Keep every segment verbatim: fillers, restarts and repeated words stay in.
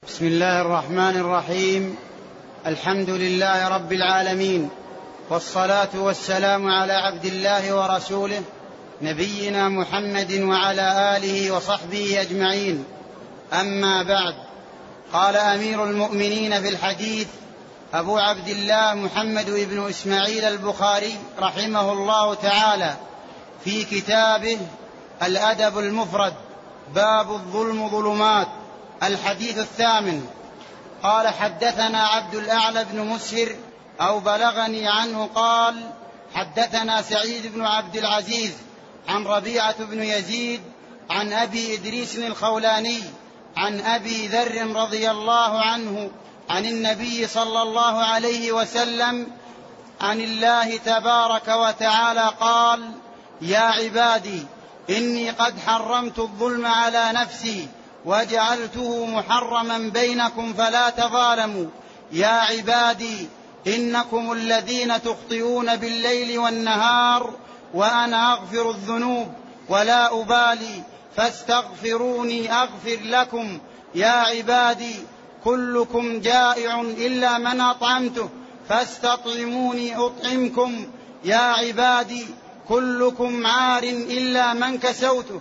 بسم الله الرحمن الرحيم. الحمد لله رب العالمين، والصلاة والسلام على عبد الله ورسوله نبينا محمد وعلى آله وصحبه أجمعين. أما بعد، قال أمير المؤمنين في الحديث أبو عبد الله محمد بن إسماعيل البخاري رحمه الله تعالى في كتابه الأدب المفرد: باب الظلم ظلمات. الحديث الثامن. قال: حدثنا عبد الأعلى بن مسهر أو بلغني عنه قال: حدثنا سعيد بن عبد العزيز عن ربيعة بن يزيد عن أبي إدريس الخولاني عن أبي ذر رضي الله عنه عن النبي صلى الله عليه وسلم عن الله تبارك وتعالى قال: يا عبادي إني قد حرمت الظلم على نفسي وجعلته محرما بينكم فلا تظالموا. يا عبادي إنكم الذين تخطئون بالليل والنهار وأنا أغفر الذنوب ولا أبالي فاستغفروني أغفر لكم. يا عبادي كلكم جائع إلا من أطعمته فاستطعموني أطعمكم. يا عبادي كلكم عار إلا من كسوته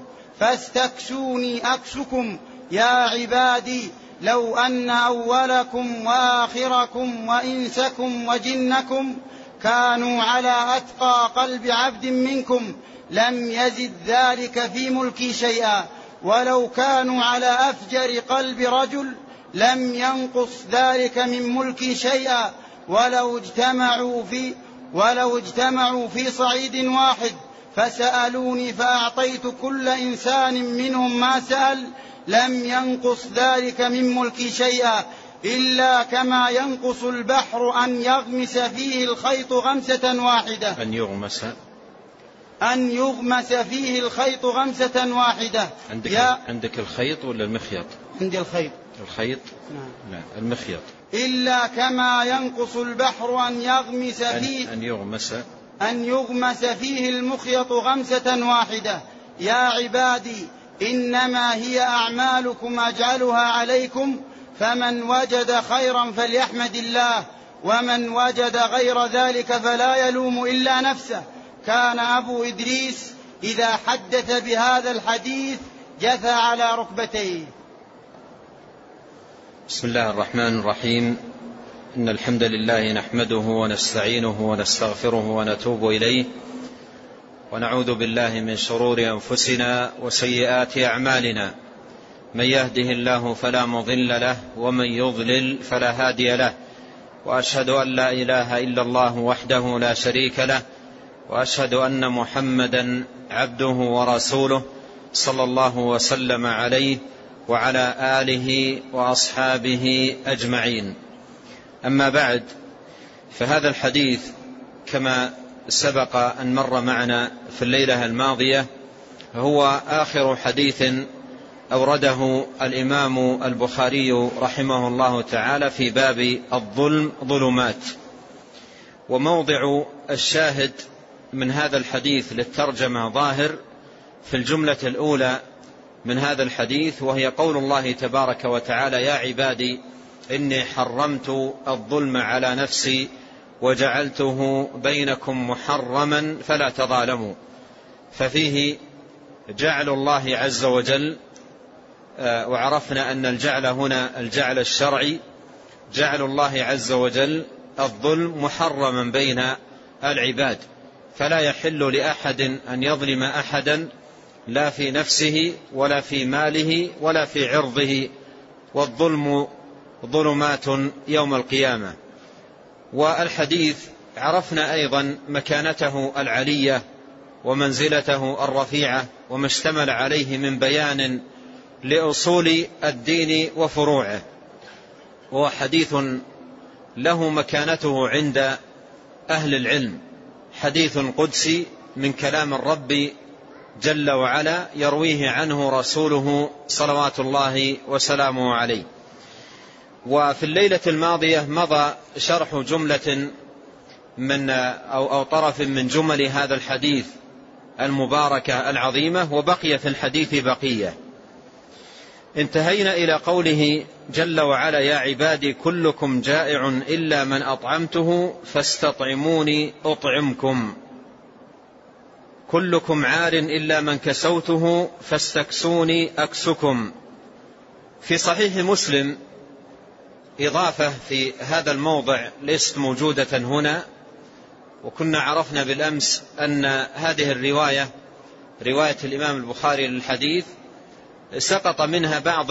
فاستكسوني أكسكم. يا عبادي لو أن أولكم وآخركم وإنسكم وجنكم كانوا على أتقى قلب عبد منكم لم يزد ذلك في ملكي شيئا، ولو كانوا على أفجر قلب رجل لم ينقص ذلك من ملكي شيئا، ولو اجتمعوا في ولو اجتمعوا في صعيد واحد فسألوني فأعطيت كل إنسان منهم ما سأل لم ينقص ذلك من ملكي شيئا، إلا كما ينقص البحر أن يغمس فيه الخيط غمسة واحدة أن يغمس أن يغمس فيه الخيط غمسة واحدة. عندك, يا عندك الخيط ولا المخيط؟ عندي الخيط. الخيط؟ نعم. لا، المخيط. إلا كما ينقص البحر أن يغمس فيه أن يغمس أن يغمس فيه المخيط غمسة واحدة. يا عبادي إنما هي أعمالكم أجعلها عليكم، فمن وجد خيرا فليحمد الله، ومن وجد غير ذلك فلا يلوم إلا نفسه. كان أبو إدريس إذا حدث بهذا الحديث جثى على ركبتيه. بسم الله الرحمن الرحيم. إن الحمد لله نحمده ونستعينه ونستغفره ونتوب إليه، ونعوذ بالله من شرور أنفسنا وسيئات أعمالنا. من يهده الله فلا مضل له، ومن يضلل فلا هادي له، وأشهد أن لا إله إلا الله وحده لا شريك له، وأشهد أن محمدا عبده ورسوله صلى الله وسلم عليه وعلى آله وأصحابه أجمعين. أما بعد، فهذا الحديث كما سبق أن مر معنا في الليلة الماضية هو آخر حديث أورده الإمام البخاري رحمه الله تعالى في باب الظلم ظلمات. وموضع الشاهد من هذا الحديث للترجمة ظاهر في الجملة الأولى من هذا الحديث، وهي قول الله تبارك وتعالى: يا عبادي إني حرمت الظلم على نفسي وجعلته بينكم محرما فلا تظالموا. ففيه جعل الله عز وجل، وعرفنا أن الجعل هنا الجعل الشرعي، جعل الله عز وجل الظلم محرما بين العباد، فلا يحل لأحد أن يظلم أحدا، لا في نفسه ولا في ماله ولا في عرضه، والظلم ظلمات يوم القيامة. والحديث عرفنا أيضا مكانته العلية ومنزلته الرفيعة وما اشتمل عليه من بيان لأصول الدين وفروعه، وهو حديث له مكانته عند أهل العلم، حديث قدسي من كلام الرب جل وعلا يرويه عنه رسوله صلوات الله وسلامه عليه. وفي الليلة الماضية مضى شرح جملة من أو, أو طرف من جمل هذا الحديث المباركة العظيمة، وبقي في الحديث بقية. انتهينا إلى قوله جل وعلا: يا عبادي كلكم جائع إلا من أطعمته فاستطعموني أطعمكم. كلكم عار إلا من كسوته فاستكسوني أكسكم. في صحيح مسلم إضافة في هذا الموضع ليست موجودة هنا، وكنا عرفنا بالأمس أن هذه الرواية رواية الإمام البخاري للحديث سقط منها بعض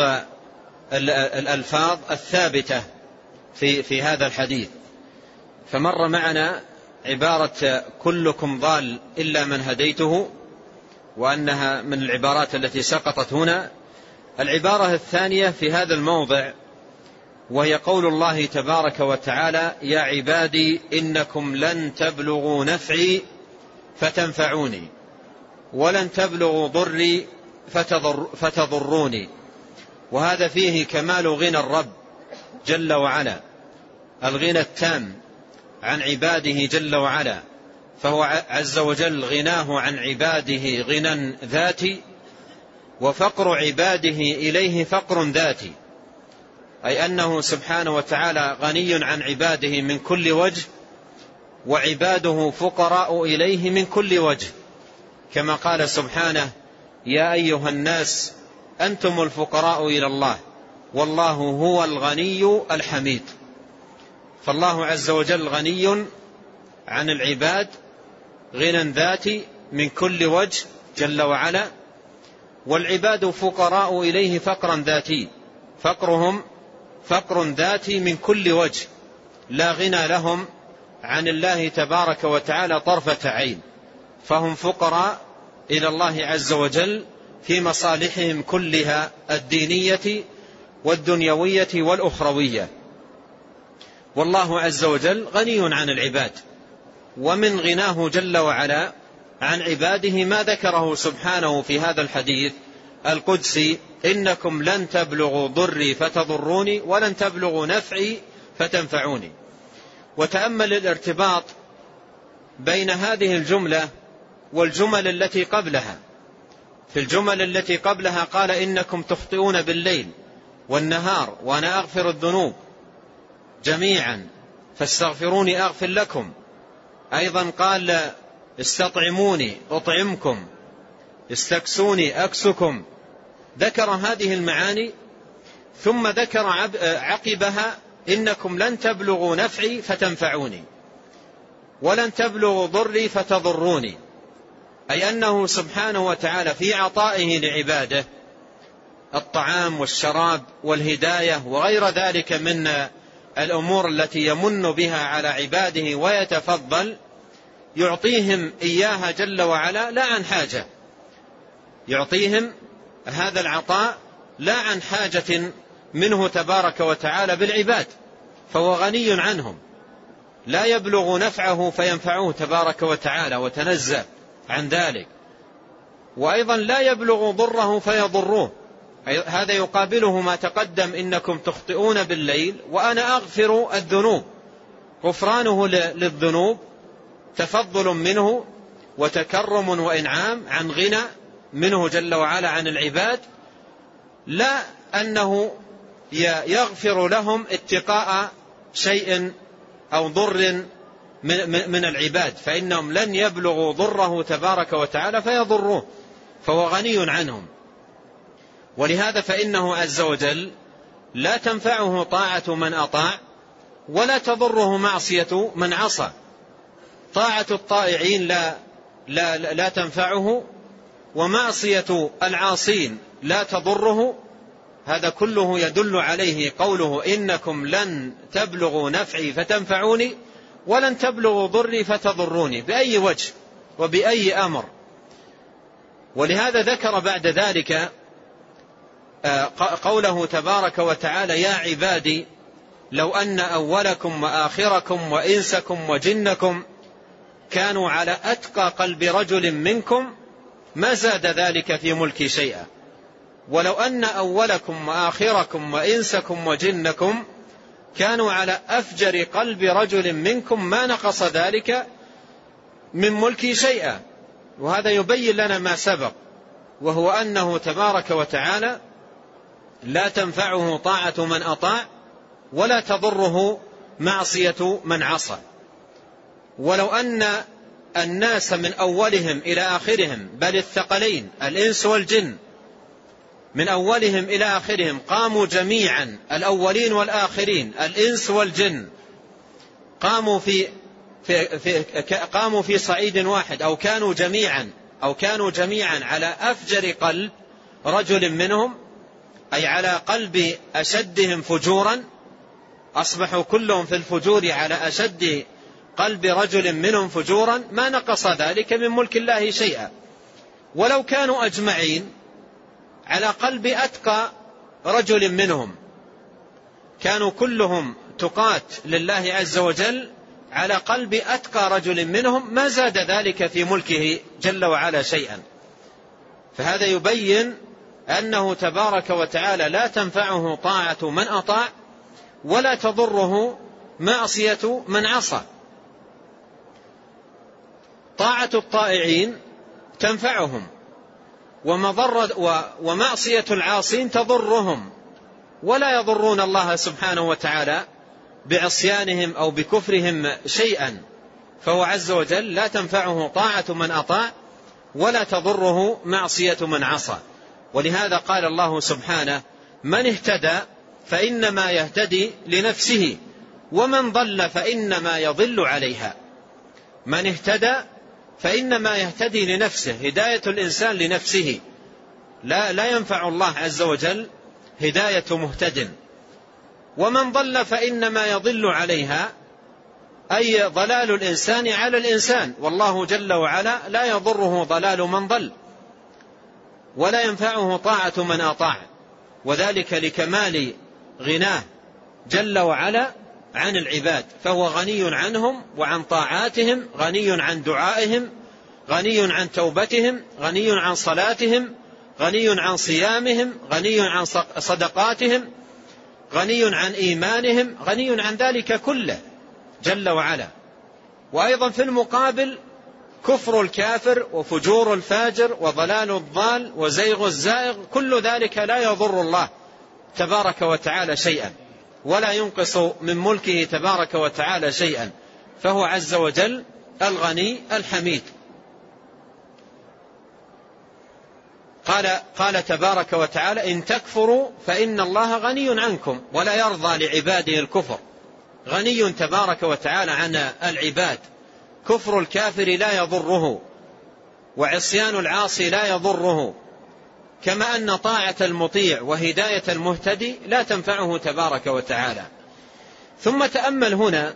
الألفاظ الثابتة في في هذا الحديث، فمر معنا عبارة كلكم ضال إلا من هديته، وأنها من العبارات التي سقطت هنا. العبارة الثانية في هذا الموضع وهي قول الله تبارك وتعالى: يا عبادي إنكم لن تبلغوا نفعي فتنفعوني ولن تبلغوا ضري فتضر فتضروني. وهذا فيه كمال غنى الرب جل وعلا، الغنى التام عن عباده جل وعلا، فهو عز وجل غناه عن عباده غنى ذاتي، وفقر عباده إليه فقر ذاتي، أي أنه سبحانه وتعالى غني عن عباده من كل وجه، وعباده فقراء إليه من كل وجه، كما قال سبحانه: يا أيها الناس أنتم الفقراء إلى الله والله هو الغني الحميد. فالله عز وجل غني عن العباد غنى ذاتي من كل وجه جل وعلا، والعباد فقراء إليه فقرا ذاتي، فقرهم فقر ذاتي من كل وجه، لا غنى لهم عن الله تبارك وتعالى طرفة عين، فهم فقراء إلى الله عز وجل في مصالحهم كلها الدينية والدنيوية والأخروية. والله عز وجل غني عن العباد، ومن غناه جل وعلا عن عباده ما ذكره سبحانه في هذا الحديث القدسي: إنكم لن تبلغوا ضري فتضروني ولن تبلغوا نفعي فتنفعوني. وتأمل الارتباط بين هذه الجملة والجمل التي قبلها. في الجمل التي قبلها قال: إنكم تخطئون بالليل والنهار وأنا أغفر الذنوب جميعا فاستغفروني أغفر لكم. أيضا قال: استطعموني أطعمكم، استكسوني أكسكم. ذكر هذه المعاني، ثم ذكر عقبها: إنكم لن تبلغوا نفعي فتنفعوني ولن تبلغوا ضري فتضروني، أي أنه سبحانه وتعالى في عطائه لعباده الطعام والشراب والهداية وغير ذلك من الأمور التي يمن بها على عباده ويتفضل، يعطيهم إياها جل وعلا لا عن حاجة، يعطيهم هذا العطاء لا عن حاجة منه تبارك وتعالى بالعباد، فهو غني عنهم، لا يبلغ نفعه فينفعه تبارك وتعالى وتنزه عن ذلك، وأيضا لا يبلغ ضره فيضروه. هذا يقابله ما تقدم: إنكم تخطئون بالليل وأنا أغفر الذنوب. غفرانه للذنوب تفضل منه وتكرم وإنعام عن غنى منه جل وعلا عن العباد، لا أنه يغفر لهم اتقاء شيء أو ضر من العباد، فإنهم لن يبلغوا ضره تبارك وتعالى فيضروه، فهو غني عنهم. ولهذا فإنه عز وجل لا تنفعه طاعة من أطاع ولا تضره معصية من عصى. طاعة الطائعين لا, لا, لا تنفعه، ومعصية العاصين لا تضره. هذا كله يدل عليه قوله: إنكم لن تبلغوا نفعي فتنفعوني ولن تبلغوا ضري فتضروني، بأي وجه وبأي أمر. ولهذا ذكر بعد ذلك قوله تبارك وتعالى: يا عبادي لو أن أولكم وآخركم وإنسكم وجنكم كانوا على أتقى قلب رجل منكم ما زاد ذلك في ملكي شيئا، ولو أن أولكم وآخركم وإنسكم وجنكم كانوا على أفجر قلب رجل منكم ما نقص ذلك من ملكي شيئا. وهذا يبين لنا ما سبق، وهو أنه تبارك وتعالى لا تنفعه طاعة من أطاع ولا تضره معصية من عصى. ولو أن الناس من أولهم إلى آخرهم، بل الثقلين الإنس والجن من أولهم إلى آخرهم، قاموا جميعا الأولين والآخرين الإنس والجن قاموا في, في, في قاموا في صعيد واحد، أو كانوا جميعا أو كانوا جميعا على أفجر قلب رجل منهم، أي على قلب أشدهم فجورا، أصبحوا كلهم في الفجور على أشد قلب رجل منهم فجورا، ما نقص ذلك من ملك الله شيئا. ولو كانوا أجمعين على قلب أتقى رجل منهم، كانوا كلهم تقات لله عز وجل على قلب أتقى رجل منهم، ما زاد ذلك في ملكه جل وعلا شيئا. فهذا يبين أنه تبارك وتعالى لا تنفعه طاعة من أطاع ولا تضره معصية من عصى. طاعة الطائعين تنفعهم، ومعصية العاصين تضرهم، ولا يضرون الله سبحانه وتعالى بعصيانهم أو بكفرهم شيئا. فهو عز وجل لا تنفعه طاعة من أطاع ولا تضره معصية من عصى. ولهذا قال الله سبحانه: من اهتدى فإنما يهتدي لنفسه ومن ضل فإنما يضل عليها. من اهتدى فإنما يهتدي لنفسه، هداية الإنسان لنفسه، لا, لا ينفع الله عز وجل هداية مهتد. ومن ضل فإنما يضل عليها، أي ضلال الإنسان على الإنسان، والله جل وعلا لا يضره ضلال من ضل ولا ينفعه طاعة من أطاع، وذلك لكمال غناه جل وعلا عن العباد، فهو غني عنهم وعن طاعاتهم، غني عن دعائهم، غني عن توبتهم، غني عن صلاتهم، غني عن صيامهم، غني عن صدقاتهم، غني عن إيمانهم، غني عن ذلك كله جل وعلا. وأيضا في المقابل كفر الكافر وفجور الفاجر وضلال الضال وزيغ الزائغ، كل ذلك لا يضر الله تبارك وتعالى شيئا ولا ينقص من ملكه تبارك وتعالى شيئا، فهو عز وجل الغني الحميد. قال, قال تبارك وتعالى: إن تكفروا فإن الله غني عنكم ولا يرضى لعباده الكفر. غني تبارك وتعالى عن العباد، كفر الكافر لا يضره وعصيان العاصي لا يضره، كما أن طاعة المطيع وهداية المهتدي لا تنفعه تبارك وتعالى. ثم تأمل هنا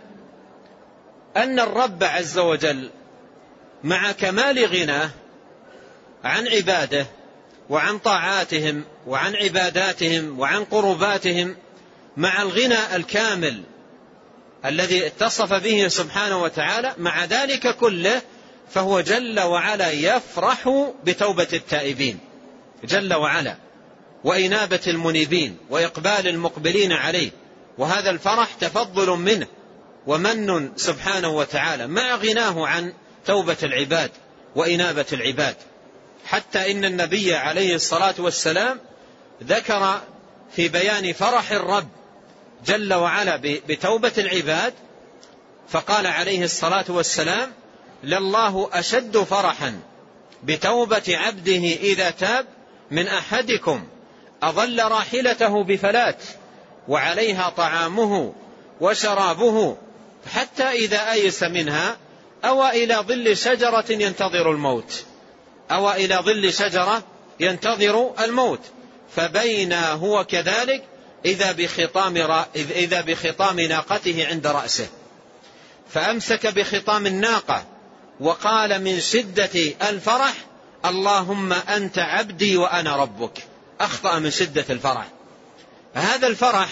أن الرب عز وجل مع كمال غناه عن عباده وعن طاعاتهم وعن عباداتهم وعن قرباتهم، مع الغنى الكامل الذي اتصف به سبحانه وتعالى، مع ذلك كله فهو جل وعلا يفرح بتوبة التائبين جل وعلا وإنابة المنيبين وإقبال المقبلين عليه، وهذا الفرح تفضل منه ومن سبحانه وتعالى مع غناه عن توبة العباد وإنابة العباد. حتى إن النبي عليه الصلاة والسلام ذكر في بيان فرح الرب جل وعلا بتوبة العباد، فقال عليه الصلاة والسلام: لله أشد فرحا بتوبة عبده إذا تاب من أحدكم أظل راحلته بفلات وعليها طعامه وشرابه حتى إذا أيس منها أوى إلى ظل شجرة ينتظر الموت أوى إلى ظل شجرة ينتظر الموت فبينا هو كذلك إذا بخطام, را... إذا بخطام ناقته عند رأسه، فأمسك بخطام الناقة وقال من شدة الفرح: اللهم أنت عبدي وأنا ربك. أخطأ من شدة الفرح. هذا الفرح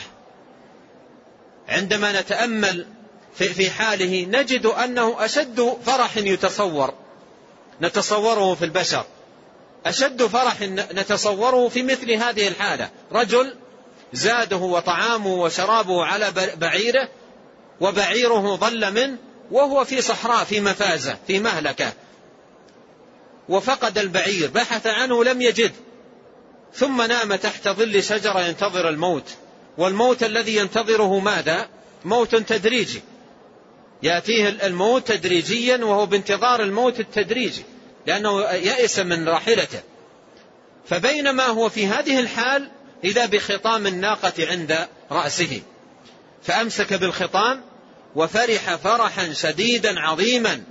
عندما نتأمل في حاله نجد أنه أشد فرح يتصور نتصوره في البشر، أشد فرح نتصوره في مثل هذه الحالة. رجل زاده وطعامه وشرابه على بعيره وبعيره ضل منه وهو في صحراء في مفازة في مهلكة، وفقد البعير، بحث عنه لم يجد، ثم نام تحت ظل شجرة ينتظر الموت، والموت الذي ينتظره ماذا؟ موت تدريجي، يأتيه الموت تدريجيا وهو بانتظار الموت التدريجي لأنه يأس من راحلته. فبينما هو في هذه الحال إذا بخطام الناقة عند رأسه، فأمسك بالخطام وفرح فرحا شديدا عظيما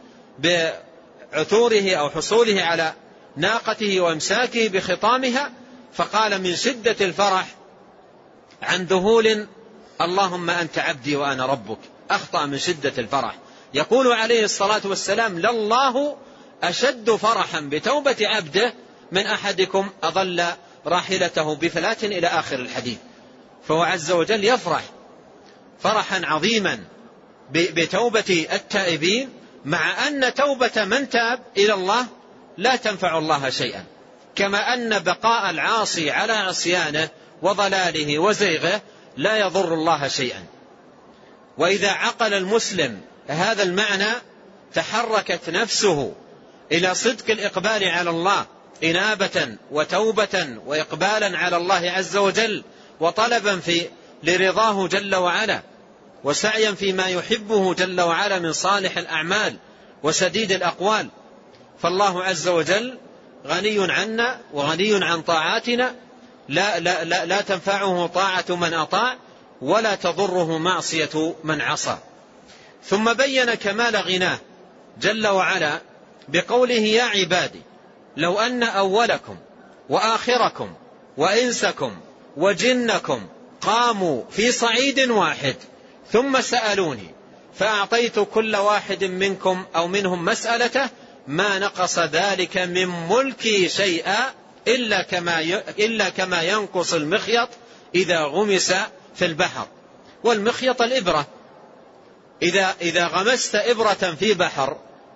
بعثوره أو حصوله على ناقته وامساكه بخطامها، فقال من شدة الفرح عن ذهول: اللهم أنت عبدي وأنا ربك. أخطأ من شدة الفرح. يقول عليه الصلاة والسلام: لله أشد فرحا بتوبة عبده من أحدكم أضل راحلته بفلاة، إلى آخر الحديث. فهو عز وجل يفرح فرحا عظيما بتوبة التائبين، مع أن توبة من تاب إلى الله لا تنفع الله شيئا، كما أن بقاء العاصي على عصيانه وضلاله وزيغه لا يضر الله شيئا. وإذا عقل المسلم هذا المعنى تحركت نفسه إلى صدق الإقبال على الله، إنابة وتوبة وإقبالا على الله عز وجل، وطلبا في لرضاه جل وعلا، وسعيا فيما يحبه جل وعلا من صالح الأعمال وسديد الأقوال. فالله عز وجل غني عنا وغني عن طاعاتنا، لا, لا, لا, لا تنفعه طاعة من أطاع ولا تضره معصية من عصى. ثم بين كمال غناه جل وعلا بقوله: يا عبادي لو أن أولكم وآخركم وإنسكم وجنكم قاموا في صعيد واحد ثم سألوني فأعطيت كل واحد منكم أو منهم مسألته ما نقص ذلك من ملكي شيئا إلا كما إلا كما ينقص المخيط إذا غمس في البحر. والمخيط الإبرة، إذا إذا غمست إبرة في بحر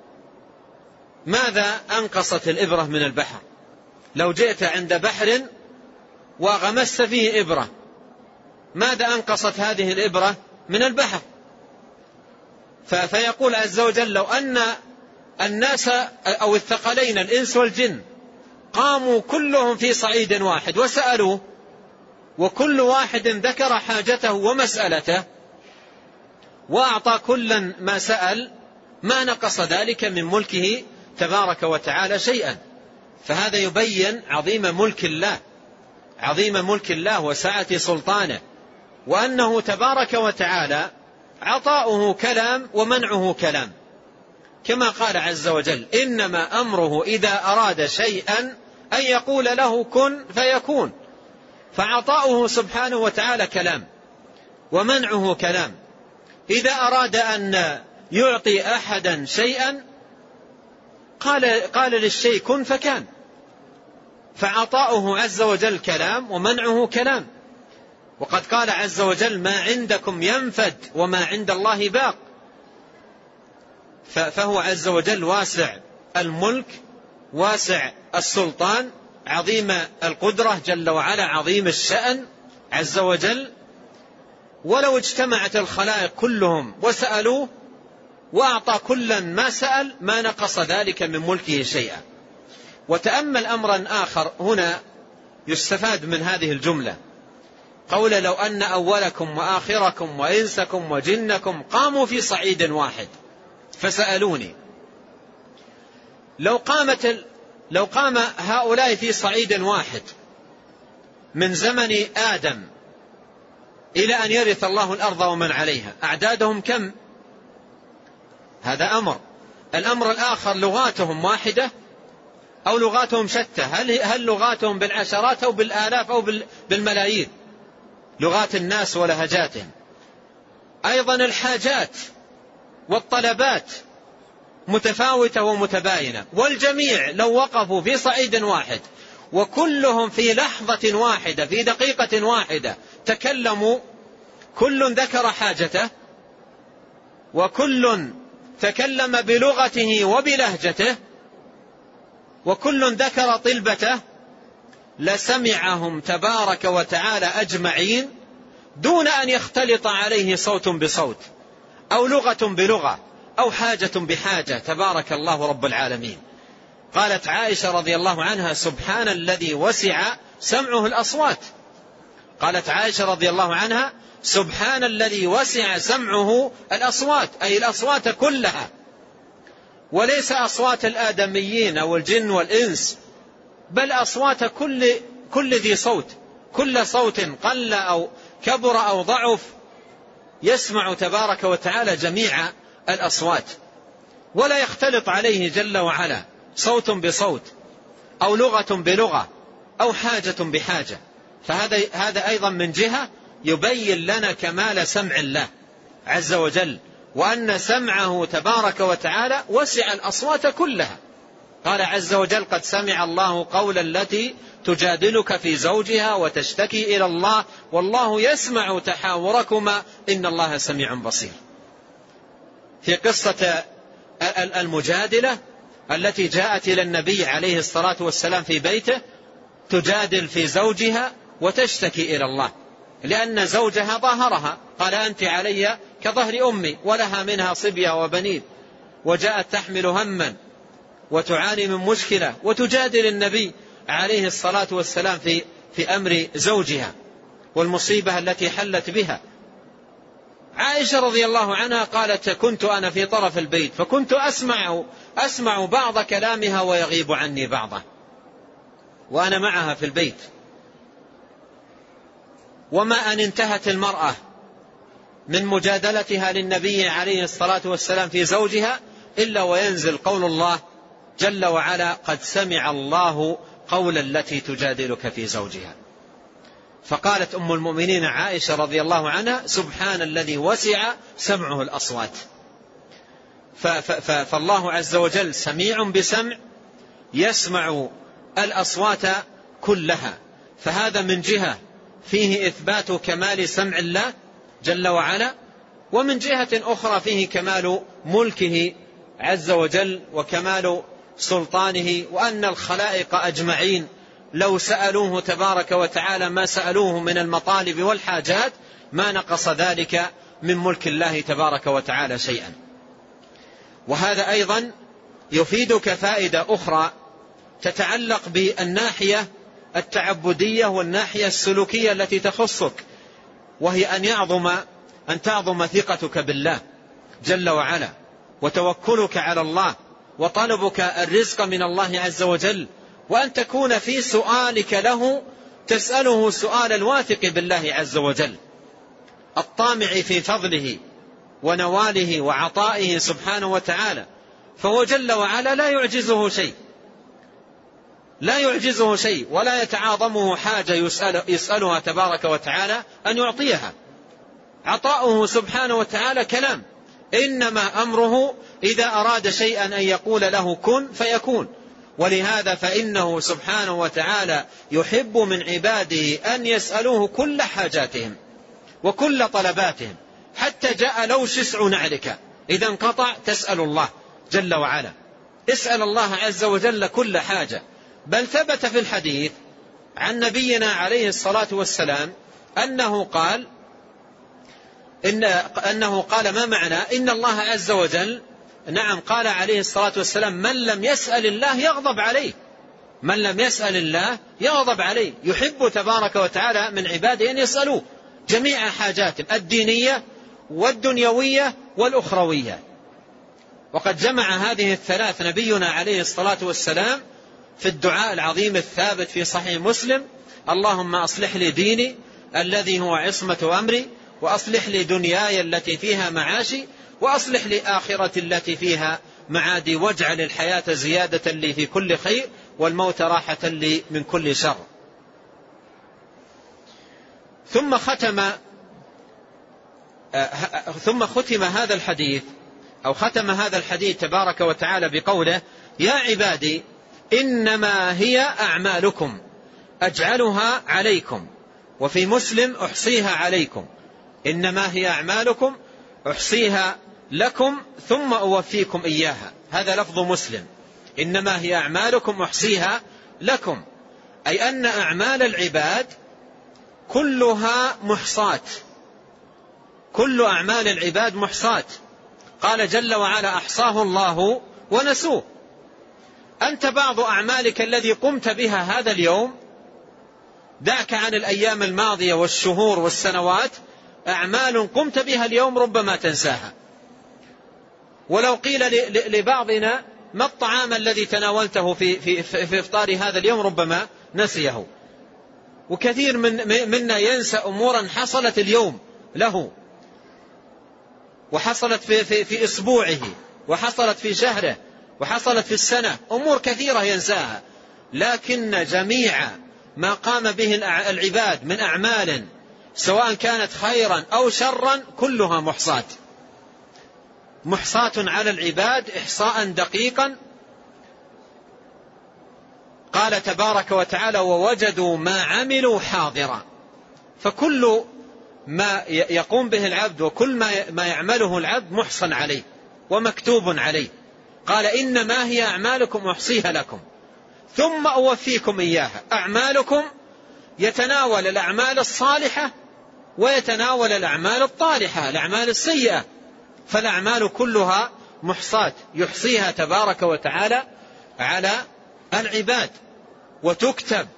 ماذا أنقصت الإبرة من البحر؟ لو جئت عند بحر وغمست فيه إبرة ماذا أنقصت هذه الإبرة من البحر؟ فيقول عز وجل: لو أن الناس أو الثقلين الإنس والجن قاموا كلهم في صعيد واحد وسألوا، وكل واحد ذكر حاجته ومسألته وأعطى كلا ما سأل، ما نقص ذلك من ملكه تبارك وتعالى شيئا. فهذا يبين عظيم ملك الله، عظيم ملك الله وسعة سلطانه، وأنه تبارك وتعالى عطاؤه كلام ومنعه كلام، كما قال عز وجل: إنما أمره إذا أراد شيئا أن يقول له كن فيكون. فعطاؤه سبحانه وتعالى كلام ومنعه كلام. إذا أراد أن يعطي أحدا شيئا قال, قال للشيء كن فكان. فعطاؤه عز وجل كلام ومنعه كلام. وقد قال عز وجل: ما عندكم ينفد وما عند الله باق. فهو عز وجل واسع الملك واسع السلطان عظيم القدرة جل وعلا عظيم الشأن عز وجل. ولو اجتمعت الخلائق كلهم وسألوه وأعطى كلا ما سأل ما نقص ذلك من ملكه شيئا. وتأمل أمرا آخر هنا يستفاد من هذه الجملة، قول: لو أن أولكم وآخركم وإنسكم وجنكم قاموا في صعيد واحد فسألوني. لو قامت لو قام هؤلاء في صعيد واحد من زمن آدم إلى أن يرث الله الأرض ومن عليها، أعدادهم كم؟ هذا أمر. الأمر الآخر: لغاتهم واحدة أو لغاتهم شتى؟ هل, هل لغاتهم بالعشرات أو بالآلاف أو بالملايين؟ لغات الناس ولهجاتهم. أيضا الحاجات والطلبات متفاوتة ومتباينة. والجميع لو وقفوا في صعيد واحد وكلهم في لحظة واحدة في دقيقة واحدة تكلموا، كل ذكر حاجته وكل تكلم بلغته وبلهجته وكل ذكر طلبته، لسمعهم تبارك وتعالى أجمعين دون أن يختلط عليه صوت بصوت أو لغة بلغة أو حاجة بحاجة، تبارك الله رب العالمين. قالت عائشة رضي الله عنها: سبحان الذي وسع سمعه الأصوات. قالت عائشة رضي الله عنها: سبحان الذي وسع سمعه الأصوات، أي الأصوات كلها، وليس أصوات الآدميين أو الجن والإنس، بل أصوات كل, كل ذي صوت، كل صوت قل أو كبر أو ضعف يسمع تبارك وتعالى جميع الأصوات، ولا يختلط عليه جل وعلا صوت بصوت أو لغة بلغة أو حاجة بحاجة. فهذا هذا أيضا من جهة يبين لنا كمال سمع الله عز وجل، وأن سمعه تبارك وتعالى وسع الأصوات كلها. قال عز وجل: قد سمع الله قول التي تجادلك في زوجها وتشتكي إلى الله والله يسمع تحاوركما إن الله سميع بصير. في قصة المجادلة التي جاءت إلى النبي عليه الصلاة والسلام في بيته تجادل في زوجها وتشتكي إلى الله، لأن زوجها ظاهرها، قال: أنت علي كظهر أمي، ولها منها صبية وبنين، وجاءت تحمل هما وتعاني من مشكلة وتجادل النبي عليه الصلاة والسلام في, في أمر زوجها والمصيبة التي حلت بها. عائشة رضي الله عنها قالت: كنت أنا في طرف البيت فكنت أسمع, أسمع بعض كلامها ويغيب عني بعضه، وأنا معها في البيت. وما أن انتهت المرأة من مجادلتها للنبي عليه الصلاة والسلام في زوجها إلا وينزل قول الله جل وعلا: قد سمع الله قول التي تجادلك في زوجها. فقالت أم المؤمنين عائشة رضي الله عنها: سبحان الذي وسع سمعه الأصوات. فالله عز وجل سميع بسمع يسمع الأصوات كلها، فهذا من جهة فيه إثبات كمال سمع الله جل وعلا، ومن جهة أخرى فيه كمال ملكه عز وجل وكمال سلطانه، وأن الخلائق أجمعين لو سألوه تبارك وتعالى ما سألوه من المطالب والحاجات ما نقص ذلك من ملك الله تبارك وتعالى شيئا. وهذا أيضا يفيدك فائدة أخرى تتعلق بالناحية التعبدية والناحية السلوكية التي تخصك، وهي أن يعظم أن تعظم ثقتك بالله جل وعلا، وتوكلك على الله، وطلبك الرزق من الله عز وجل، وأن تكون في سؤالك له تسأله سؤال الواثق بالله عز وجل، الطامع في فضله ونواله وعطائه سبحانه وتعالى. فهو جل وعلا لا يعجزه شيء، لا يعجزه شيء ولا يتعاظمه حاجة يسأل يسألها تبارك وتعالى أن يعطيها. عطاؤه سبحانه وتعالى كلام، إنما أمره إذا أراد شيئا أن يقول له كن فيكون. ولهذا فإنه سبحانه وتعالى يحب من عباده أن يسألوه كل حاجاتهم وكل طلباتهم، حتى جاء لو شسع نعلك إذا انقطع تسأل الله جل وعلا، اسأل الله عز وجل كل حاجة. بل ثبت في الحديث عن نبينا عليه الصلاة والسلام أنه قال إن أنه قال ما معنى إن الله عز وجل، نعم قال عليه الصلاة والسلام: من لم يسأل الله يغضب عليه، من لم يسأل الله يغضب عليه. يحب تبارك وتعالى من عباده أن يسألوه جميع حاجاتهم الدينية والدنيوية والأخروية. وقد جمع هذه الثلاث نبينا عليه الصلاة والسلام في الدعاء العظيم الثابت في صحيح مسلم: اللهم أصلح لي ديني الذي هو عصمة أمري، وأصلح لي دنياي التي فيها معاشي، وأصلح لي آخرتي التي فيها معادي، واجعل الحياة زيادة لي في كل خير والموت راحة لي من كل شر. ثم ختم ثم ختم هذا الحديث أو ختم هذا الحديث تبارك وتعالى بقوله: يا عبادي إنما هي أعمالكم أجعلها عليكم. وفي مسلم: أحصيها عليكم. إنما هي أعمالكم أحصيها لكم ثم أوفيكم إياها. هذا لفظ مسلم: إنما هي أعمالكم أحصيها لكم، أي أن أعمال العباد كلها محصاة، كل أعمال العباد محصاة. قال جل وعلا: أحصاه الله ونسوه. أنت بعض أعمالك الذي قمت بها هذا اليوم، دعك عن الأيام الماضية والشهور والسنوات، أعمال قمت بها اليوم ربما تنساها. ولو قيل لبعضنا ما الطعام الذي تناولته في, في, في إفطار هذا اليوم ربما نسيه. وكثير من منا ينسى أمورا حصلت اليوم له، وحصلت في, في, في أسبوعه، وحصلت في شهره، وحصلت في السنة، أمور كثيرة ينساها. لكن جميع ما قام به العباد من أعمال سواء كانت خيرا أو شرا كلها محصاة محصاة على العباد إحصاء دقيقا. قال تبارك وتعالى: ووجدوا ما عملوا حاضرا. فكل ما يقوم به العبد وكل ما يعمله العبد محصن عليه ومكتوب عليه. قال: إنما هي أعمالكم أحصيها لكم ثم أوفيكم إياها. أعمالكم يتناول الأعمال الصالحة ويتناول الأعمال الطالحة، الأعمال السيئة. فالأعمال كلها محصاة يحصيها تبارك وتعالى على العباد وتكتب،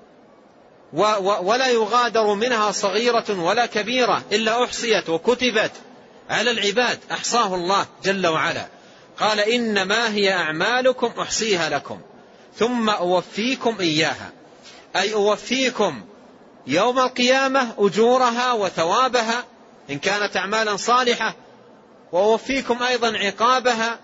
ولا يغادر منها صغيرة ولا كبيرة إلا أحصيت وكتبت على العباد، أحصاه الله جل وعلا. قال: إنما هي أعمالكم أحصيها لكم ثم أوفيكم إياها، أي أوفيكم يوم القيامة أجورها وثوابها إن كانت أعمالا صالحة، وأوفيكم أيضا عقابها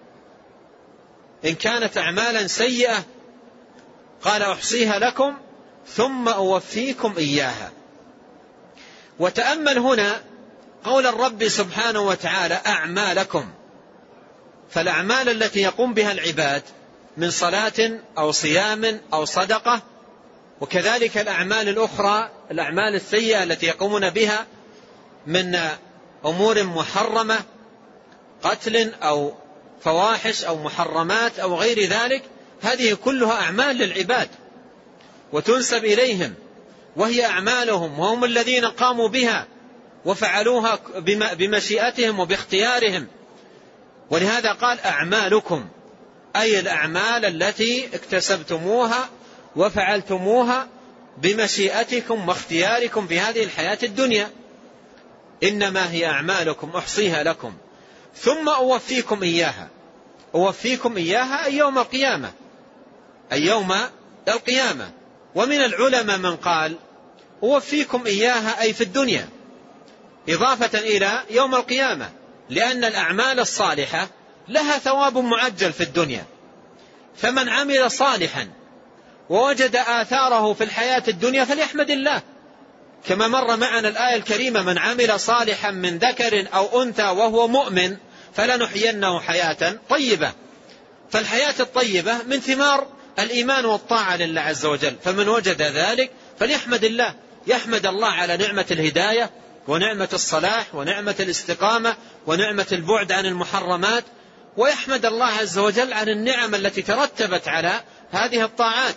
إن كانت أعمالا سيئة. قال: أحصيها لكم ثم أوفيكم إياها. وتأمل هنا قول الرب سبحانه وتعالى: أعمالكم. فالأعمال التي يقوم بها العباد من صلاة أو صيام أو صدقة، وكذلك الأعمال الأخرى، الأعمال السيئة التي يقومون بها من أمور محرمة، قتل أو فواحش أو محرمات أو غير ذلك، هذه كلها أعمال للعباد وتنسب إليهم، وهي أعمالهم وهم الذين قاموا بها وفعلوها بمشيئتهم وباختيارهم. ولهذا قال: أعمالكم، أي الأعمال التي اكتسبتموها وفعلتموها بمشيئتكم واختياركم في هذه الحياة الدنيا. إنما هي أعمالكم أحصيها لكم ثم أوفيكم إياها. أوفيكم إياها أي يوم القيامة، أي يوم القيامة. ومن العلماء من قال: أوفيكم إياها أي في الدنيا، إضافة إلى يوم القيامة، لأن الأعمال الصالحة لها ثواب معجل في الدنيا. فمن عمل صالحا ووجد آثاره في الحياة الدنيا فليحمد الله، كما مر معنا الآية الكريمة: من عمل صالحا من ذكر أو أنثى وهو مؤمن فلنحيينه حياة طيبة. فالحياة الطيبة من ثمار الإيمان والطاعة لله عز وجل. فمن وجد ذلك فليحمد الله، يحمد الله على نعمة الهداية ونعمة الصلاح ونعمة الاستقامة ونعمة البعد عن المحرمات، ويحمد الله عز وجل عن النعم التي ترتبت على هذه الطاعات.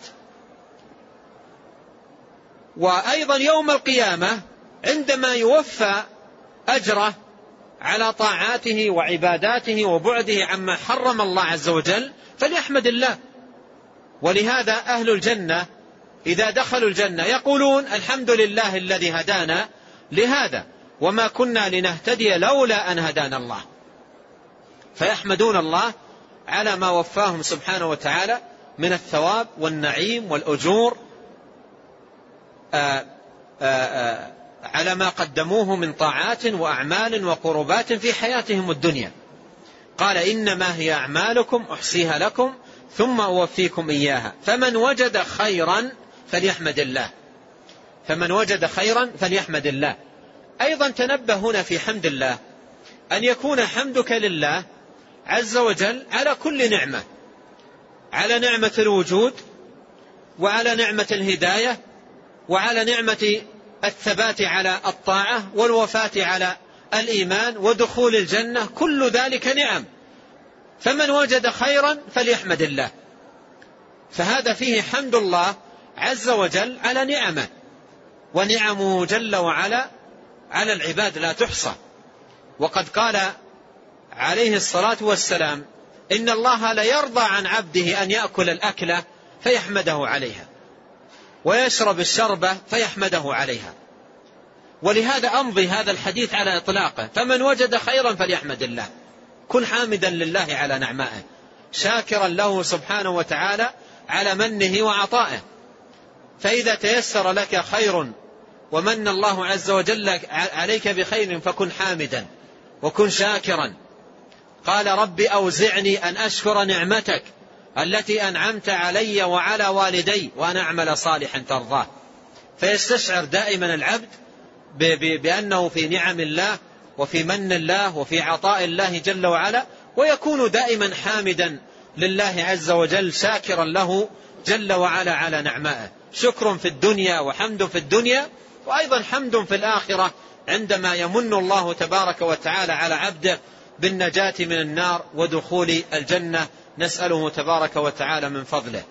وأيضا يوم القيامة عندما يوفى أجره على طاعاته وعباداته وبعده عما حرم الله عز وجل فليحمد الله. ولهذا أهل الجنة إذا دخلوا الجنة يقولون: الحمد لله الذي هدانا لهذا وما كنا لنهتدي لولا أن هدانا الله. فيحمدون الله على ما وفاهم سبحانه وتعالى من الثواب والنعيم والأجور، آآ آآ على ما قدموه من طاعات وأعمال وقربات في حياتهم الدنيا. قال: إنما هي أعمالكم أحصيها لكم ثم أوفيكم إياها. فمن وجد خيرا فليحمد الله، فمن وجد خيرا فليحمد الله. أيضا تنبه هنا في حمد الله أن يكون حمدك لله عز وجل على كل نعمة، على نعمة الوجود وعلى نعمة الهداية وعلى نعمة الثبات على الطاعة والوفاة على الإيمان ودخول الجنة، كل ذلك نعم. فمن وجد خيرا فليحمد الله. فهذا فيه حمد الله عز وجل على نعمه، ونعمه جل وعلا على العباد لا تحصى. وقد قال عليه الصلاة والسلام: إن الله ليرضى عن عبده أن يأكل الأكلة فيحمده عليها، ويشرب الشربة فيحمده عليها. ولهذا أمضي هذا الحديث على إطلاقه: فمن وجد خيرا فليحمد الله. كن حامدا لله على نعمائه، شاكرا له سبحانه وتعالى على منه وعطائه. فإذا تيسر لك خير ومن الله عز وجل عليك بخير فكن حامدا وكن شاكرا. قال: رب أوزعني أن أشكر نعمتك التي أنعمت علي وعلى والدي وأن أعمل صالحا ترضاه. فيستشعر دائما العبد بأنه في نعم الله وفي من الله وفي عطاء الله جل وعلا، ويكون دائما حامدا لله عز وجل، شاكرا له جل وعلا على نعمائه. شكر في الدنيا وحمد في الدنيا، وأيضا حمد في الآخرة عندما يمن الله تبارك وتعالى على عبده بالنجاة من النار ودخول الجنة، نسأله تبارك وتعالى من فضله.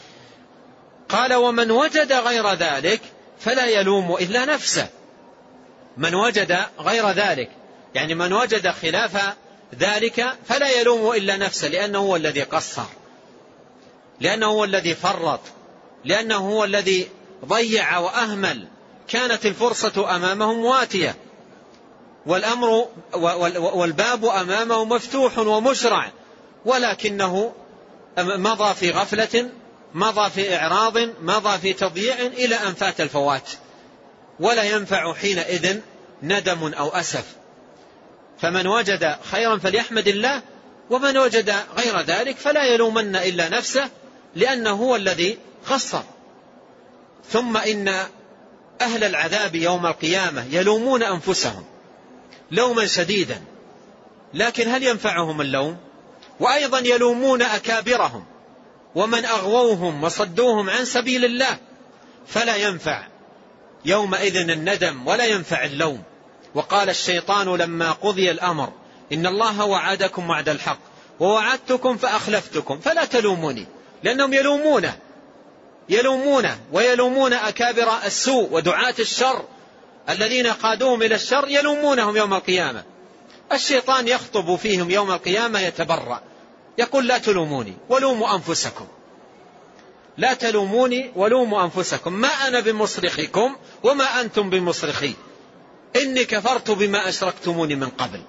قال: ومن وجد غير ذلك فلا يلوم إلا نفسه. من وجد غير ذلك يعني من وجد خلاف ذلك فلا يلوم إلا نفسه، لأنه هو الذي قصر، لأنه هو الذي فرط، لأنه هو الذي ضيع وأهمل. كانت الفرصة أمامه مواتية، والأمر والباب أمامه مفتوح ومشرع، ولكنه مضى في غفلة، مضى في إعراض، مضى في تضييع إلى أن فات الفوات، ولا ينفع حينئذ ندم أو أسف. فمن وجد خيرا فليحمد الله، ومن وجد غير ذلك فلا يلومن إلا نفسه، لأنه هو الذي قصر. ثم إن أهل العذاب يوم القيامة يلومون أنفسهم لوما شديدا، لكن هل ينفعهم اللوم؟ وأيضا يلومون أكابرهم ومن أغووهم وصدوهم عن سبيل الله، فلا ينفع يومئذ الندم ولا ينفع اللوم. وقال الشيطان لما قضي الأمر: إن الله وعدكم وعد الحق ووعدتكم فأخلفتكم فلا تلوموني. لأنهم يلومونه يلومونه ويلومون أكابر السوء ودعاة الشر الذين قادوهم إلى الشر، يلومونهم يوم القيامة. الشيطان يخطب فيهم يوم القيامة يتبرأ، يقول: لا تلوموني ولوموا أنفسكم، لا تلوموني ولوموا أنفسكم، ما أنا بمصرخكم وما أنتم بمصرخي، إني كفرت بما أشركتموني من قبل.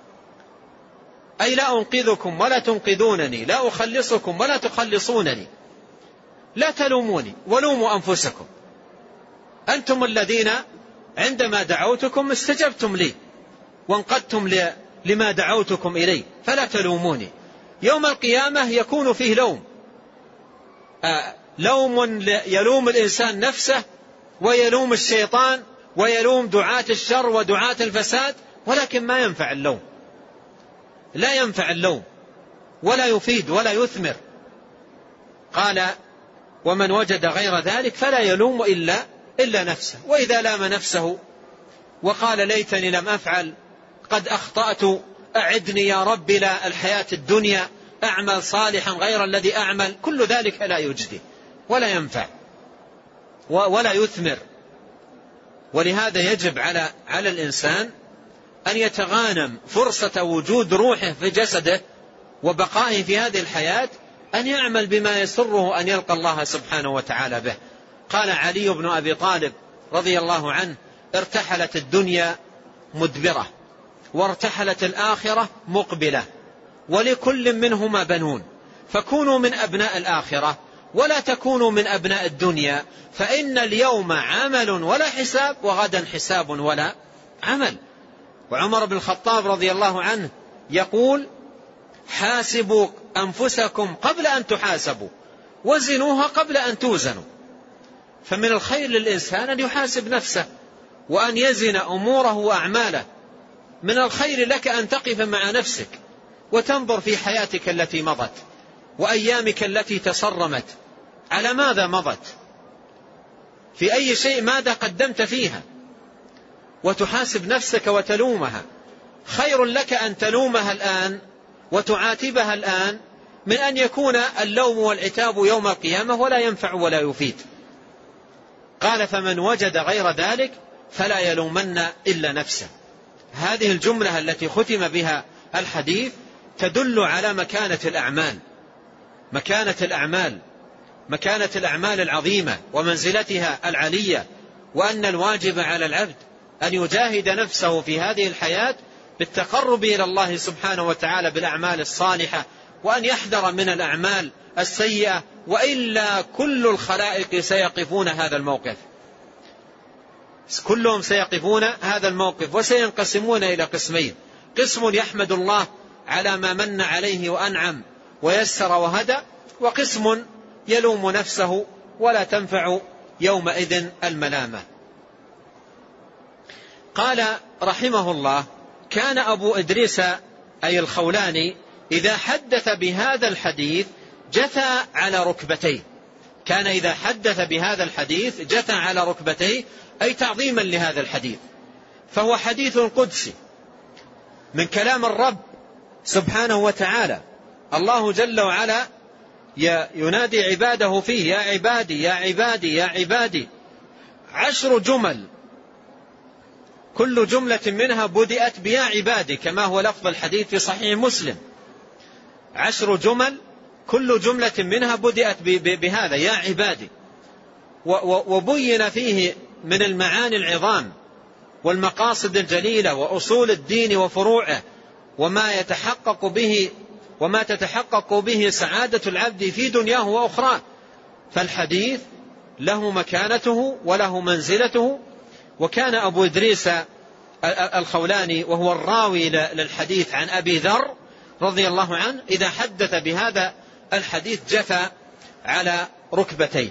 أي لا أنقذكم ولا تنقذونني، لا أخلصكم ولا تخلصونني، لا تلوموني ولوموا أنفسكم، أنتم الذين عندما دعوتكم استجبتم لي وانقدتم لما دعوتكم إليه، فلا تلوموني. يوم القيامة يكون فيه لوم، آه لوم يلوم الإنسان نفسه، ويلوم الشيطان، ويلوم دعاة الشر ودعاة الفساد، ولكن ما ينفع اللوم، لا ينفع اللوم ولا يفيد ولا يثمر. قال: ومن وجد غير ذلك فلا يلوم إلا, إلا نفسه. وإذا لام نفسه وقال: ليتني لم أفعل، قد أخطأت، أعدني يا رب لا الحياة الدنيا، أعمل صالحا غير الذي أعمل، كل ذلك لا يجدي ولا ينفع ولا يثمر. ولهذا يجب على على الإنسان أن يتغانم فرصة وجود روحه في جسده وبقائه في هذه الحياة، أن يعمل بما يسره أن يلقى الله سبحانه وتعالى به. قال علي بن أبي طالب رضي الله عنه: ارتحلت الدنيا مدبرة وارتحلت الآخرة مقبلة، ولكل منهما بنون، فكونوا من أبناء الآخرة ولا تكونوا من أبناء الدنيا، فإن اليوم عمل ولا حساب، وغدا حساب ولا عمل. وعمر بن الخطاب رضي الله عنه يقول: حاسبوا أنفسكم قبل أن تحاسبوا، وزنوها قبل أن توزنوا. فمن الخير للإنسان أن يحاسب نفسه وأن يزن أموره وأعماله. من الخير لك أن تقف مع نفسك وتنظر في حياتك التي مضت وأيامك التي تصرمت، على ماذا مضت، في أي شيء ماذا قدمت فيها، وتحاسب نفسك وتلومها. خير لك أن تلومها الآن وتعاتبها الآن من أن يكون اللوم والعتاب يوم القيامة ولا ينفع ولا يفيد. قال: فمن وجد غير ذلك فلا يلومن إلا نفسه. هذه الجملة التي ختم بها الحديث تدل على مكانة الأعمال مكانة الأعمال مكانة الأعمال العظيمة ومنزلتها العلية، وأن الواجب على العبد أن يجاهد نفسه في هذه الحياة بالتقرب إلى الله سبحانه وتعالى بالأعمال الصالحة، وأن يحذر من الأعمال السيئة، وإلا كل الخلائق سيقفون هذا الموقف، كلهم سيقفون هذا الموقف وسينقسمون إلى قسمين: قسم يحمد الله على ما من عليه وأنعم ويسر وهدى، وقسم يلوم نفسه ولا تنفع يومئذ الملامة. قال رحمه الله: كان أبو إدريس أي الخولاني إذا حدث بهذا الحديث جثى على ركبتيه. كان إذا حدث بهذا الحديث جثى على ركبتيه، أي تعظيما لهذا الحديث، فهو حديث قدسي من كلام الرب سبحانه وتعالى. الله جل وعلا ينادي عباده فيه: يا عبادي يا عبادي يا عبادي. عشر جمل كل جملة منها بدأت بيا عبادي، كما هو لفظ الحديث في صحيح مسلم. عشر جمل كل جملة منها بدأت بهذا: يا عبادي. وبين فيه من المعاني العظام والمقاصد الجليلة وأصول الدين وفروعه، وما يتحقق به وما تتحقق به سعادة العبد في دنياه وأخراه. فالحديث له مكانته وله منزلته. وكان أبو إدريس الخولاني وهو الراوي للحديث عن أبي ذر رضي الله عنه إذا حدث بهذا الحديث جثى على ركبتيه.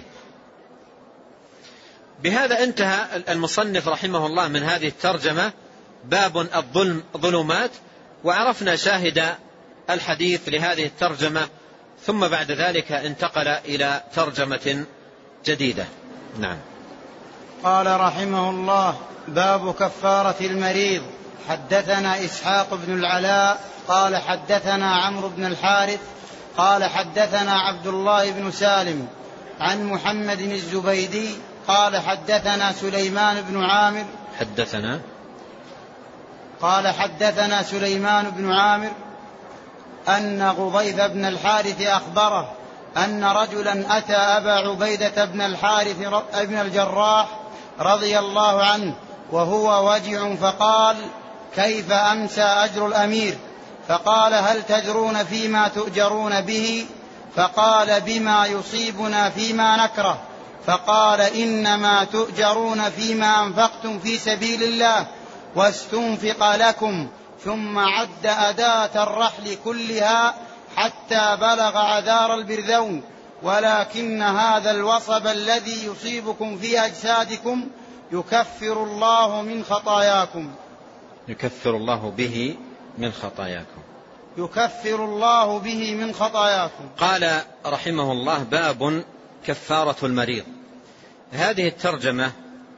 بهذا انتهى المصنف رحمه الله من هذه الترجمة، باب الظلم ظلمات، وعرفنا شاهد الحديث لهذه الترجمة، ثم بعد ذلك انتقل إلى ترجمة جديدة. نعم. قال رحمه الله: باب كفارة المريض. حدثنا إسحاق بن العلاء قال حدثنا عمرو بن الحارث قال حدثنا عبد الله بن سالم عن محمد الزبيدي قال حدثنا سليمان بن عامر حدثنا قال حدثنا سليمان بن عامر أن غضيف بن الحارث أخبره أن رجلا أتى أبا عبيدة بن الحارث بن الجراح رضي الله عنه وهو وجع، فقال: كيف أمسى أجر الأمير؟ فقال: هل تدرون فيما تؤجرون به؟ فقال: بما يصيبنا فيما نكره. فقال: إنما تؤجرون فيما أنفقتم في سبيل الله واستنفق لكم. ثم عد أداة الرحل كلها حتى بلغ عذار البرذون. ولكن هذا الوصب الذي يصيبكم في أجسادكم يكفر الله من خطاياكم يكفر الله به من خطاياكم يكفر الله به من خطاياكم. قال رحمه الله: باب كفارة المريض. هذه الترجمة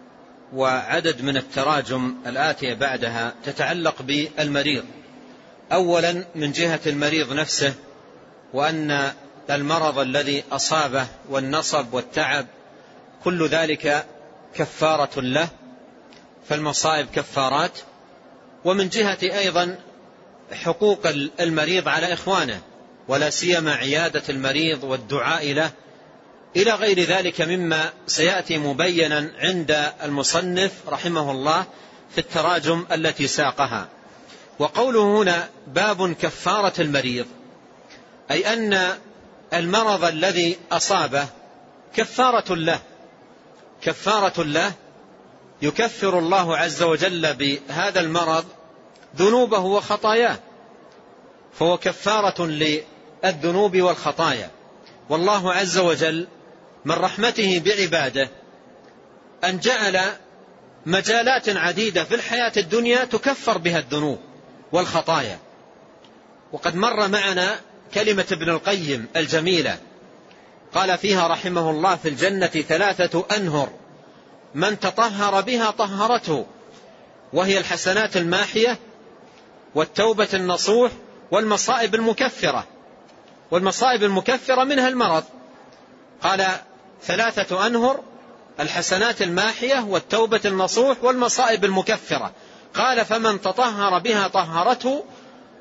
وعدد من التراجم الآتية بعدها تتعلق بالمريض. أولا من جهة المريض نفسه، وأن المرض الذي أصابه والنصب والتعب كل ذلك كفارة له، فالمصائب كفارات. ومن جهة أيضا حقوق المريض على إخوانه، ولا سيما عيادة المريض والدعاء له، إلى غير ذلك مما سيأتي مبينا عند المصنف رحمه الله في التراجم التي ساقها. وقوله هنا باب كفارة المريض، أي أن المرض الذي أصابه كفارة له كفارة له يكفر الله عز وجل بهذا المرض ذنوبه وخطاياه، فهو كفارة للذنوب والخطايا. والله عز وجل من رحمته بعباده أن جعل مجالات عديدة في الحياة الدنيا تكفر بها الذنوب والخطايا. وقد مر معنا كلمة ابن القيم الجميلة، قال فيها رحمه الله: في الجنة ثلاثة أنهر من تطهر بها طهرته، وهي الحسنات الماحية والتوبة النصوح والمصائب المكفرة. والمصائب المكفرة منها المرض. قال: ثلاثة أنهر: الحسنات الماحية والتوبة النصوح والمصائب المكفرة. قال: فمن تطهر بها طهرته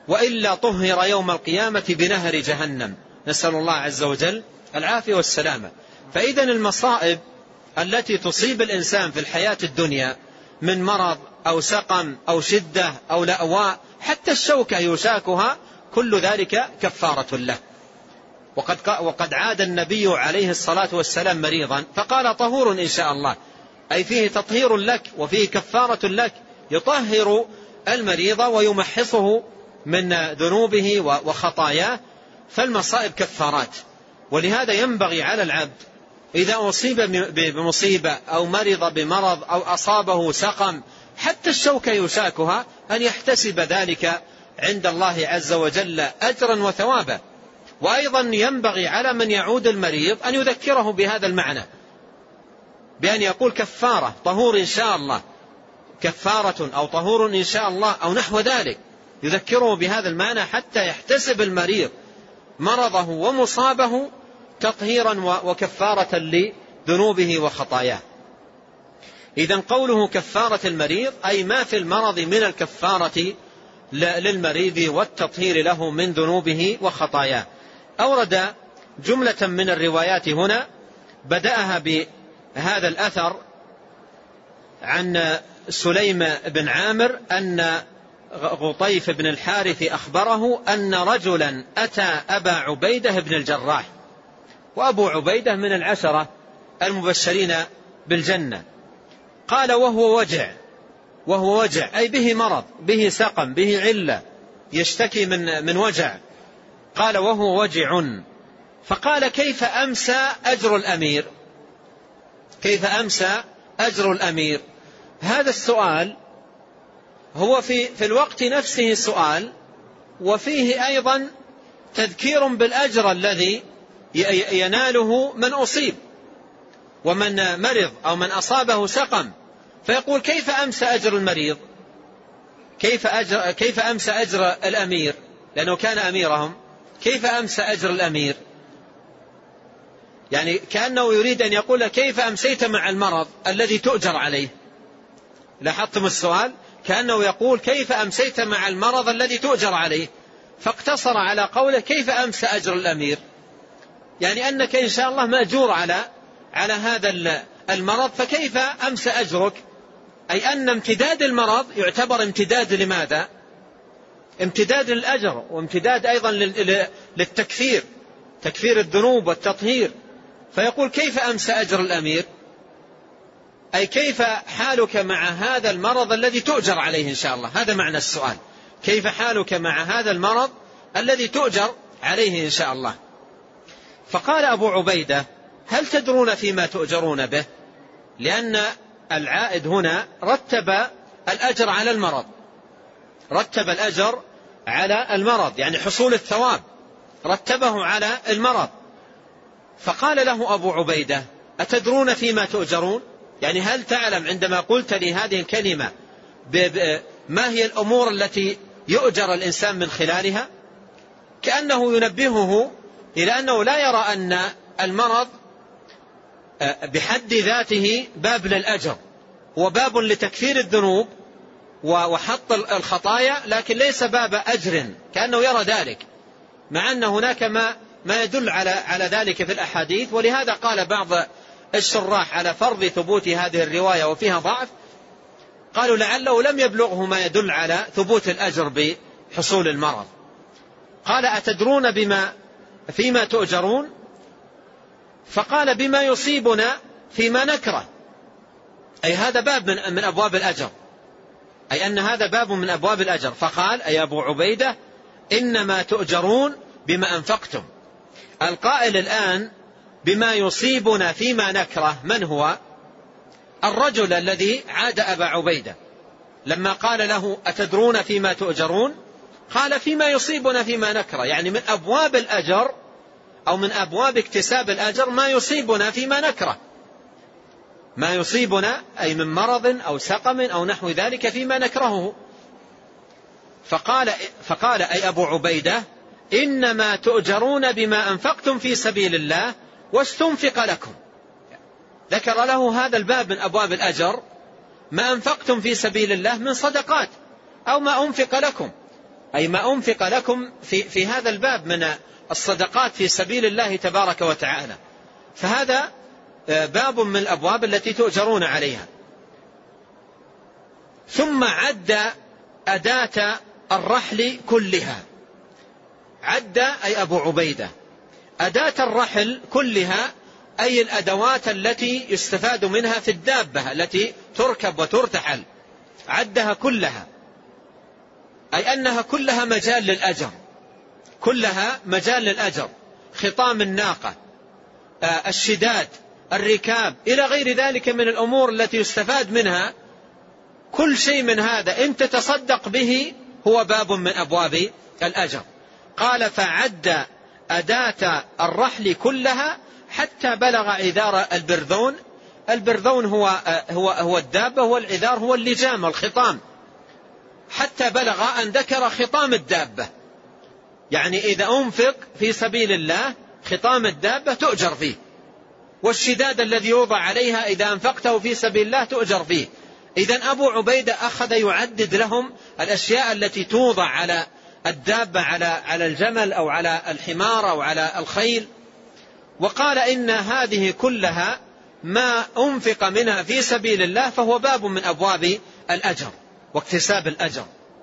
وإلا طهر يوم القيامة بنهر جهنم، نسأل الله عز وجل العافية والسلامة. فإذا المصائب التي تصيب الإنسان في الحياة الدنيا من مرض أو سقم أو شدة أو لأواء، حتى الشوكة يشاكها، كل ذلك كفارة له. وقد, وقد عاد النبي عليه الصلاة والسلام مريضا فقال طهور إن شاء الله، أي فيه تطهير لك وفيه كفارة لك، يطهر المريض ويمحصه من ذنوبه وخطاياه. فالمصائب كفارات. ولهذا ينبغي على العبد إذا أصيب بمصيبة أو مرض بمرض أو أصابه سقم حتى الشوكة يشاكها أن يحتسب ذلك عند الله عز وجل أجرا وثوابا. وأيضا ينبغي على من يعود المريض أن يذكره بهذا المعنى، بأن يقول كفارة، طهور إن شاء الله، كفارة أو طهور إن شاء الله أو نحو ذلك، يذكره بهذا المعنى حتى يحتسب المريض مرضه ومصابه تطهيرا وكفارة لذنوبه وخطاياه. إذن قوله كفارة المريض أي ما في المرض من الكفارة للمريض والتطهير له من ذنوبه وخطاياه. أورد جملة من الروايات هنا، بدأها بهذا الأثر عن سليم بن عامر أن غطيف بن الحارث أخبره أن رجلا أتى أبا عبيدة بن الجراح، وأبو عبيدة من العشرة المبشرين بالجنة. قال وهو وجع، وهو وجع أي به مرض، به سقم، به علة، يشتكي من من وجع. قال وهو وجع. فقال كيف أمسى أجر الأمير؟ كيف أمسى أجر الأمير؟ هذا السؤال هو في في الوقت نفسه سؤال، وفيه أيضا تذكير بالأجر الذي يناله من أصيب ومن مرض أو من أصابه سقم. فيقول كيف أمسى أجر المريض؟ كيف أجر كيف أمسى أجر الأمير؟ لأنه كان أميرهم. كيف أمسى أجر الأمير؟ يعني كأنه يريد أن يقول كيف أمسيت مع المرض الذي تؤجر عليه. لاحظتم السؤال؟ كأنه يقول كيف أمسيت مع المرض الذي تؤجر عليه، فاقتصر على قوله كيف أمسى أجر الأمير، يعني أنك إن شاء الله مأجور على على هذا المرض، فكيف أمسى أجرك؟ أي أن امتداد المرض يعتبر امتداد لماذا؟ امتداد للأجر، وامتداد أيضا للتكفير، تكفير الذنوب والتطهير. فيقول كيف أمسى أجر الأمير؟ أي كيف حالك مع هذا المرض الذي تؤجر عليه إن شاء الله. هذا معنى السؤال، كيف حالك مع هذا المرض الذي تؤجر عليه إن شاء الله. فقال أبو عبيدة هل تدرون فيما تؤجرون به؟ لأن العائد هنا رتب الأجر على المرض، رتب الأجر على المرض، يعني حصول الثواب رتبه على المرض. فقال له أبو عبيدة أتدرون فيما تؤجرون؟ يعني هل تعلم عندما قلت لي هذه الكلمة ما هي الأمور التي يؤجر الإنسان من خلالها؟ كأنه ينبهه إلى أنه لا يرى أن المرض بحد ذاته باب للأجر، هو باب لتكفير الذنوب وحط الخطايا، لكن ليس باب أجر، كأنه يرى ذلك، مع أن هناك ما ما يدل على على ذلك في الأحاديث. ولهذا قال بعض الشراح على فرض ثبوت هذه الرواية وفيها ضعف، قالوا لعله لم يبلغه ما يدل على ثبوت الأجر بحصول المرض. قال أتدرون بما فيما تؤجرون؟ فقال بما يصيبنا فيما نكره، أي هذا باب من, من أبواب الأجر، أي أن هذا باب من أبواب الأجر. فقال أي أبو عبيدة إنما تؤجرون بما أنفقتم. القائل الآن بما يصيبنا فيما نكره من هو؟ الرجل الذي عاد أبا عبيدة لما قال له أتدرون فيما تؤجرون؟ قال فيما يصيبنا فيما نكره، يعني من أبواب الأجر أو من أبواب اكتساب الأجر ما يصيبنا فيما نكره، ما يصيبنا أي من مرض أو سقم أو نحو ذلك فيما نكرهه. فقال, فقال أي أبو عبيدة إنما تؤجرون بما أنفقتم في سبيل الله واستنفق لكم. ذكر له هذا الباب من أبواب الأجر، ما أنفقتم في سبيل الله من صدقات أو ما أنفق لكم. أي ما أنفق لكم في, في هذا الباب من الصدقات في سبيل الله تبارك وتعالى، فهذا باب من الأبواب التي تؤجرون عليها. ثم عد أداة الرحل كلها، عد أي أبو عبيدة أداة الرحل كلها، أي الأدوات التي يستفاد منها في الدابة التي تركب وترتحل، عدها كلها، أي أنها كلها مجال للأجر، كلها مجال للأجر، خطام الناقة، الشداد، الركاب، إلى غير ذلك من الأمور التي يستفاد منها، كل شيء من هذا إن تتصدق به هو باب من أبواب الأجر. قال فعد أداة الرحل كلها حتى بلغ عذار البرذون. البرذون هو, هو, هو الدابة، والعذار هو اللجام الخطام، حتى بلغ أن ذكر خطام الدابة، يعني إذا أنفق في سبيل الله خطام الدابة تؤجر فيه، والشداد الذي يوضع عليها إذا أنفقته في سبيل الله تؤجر فيه. إذن أبو عبيدة أخذ يعدد لهم الأشياء التي توضع على الدابة، على على الجمل أو على الحمار أو على الخيل، وقال إن هذه كلها ما أنفق منها في سبيل الله فهو باب من أبواب الأجر واكتساب الأجر.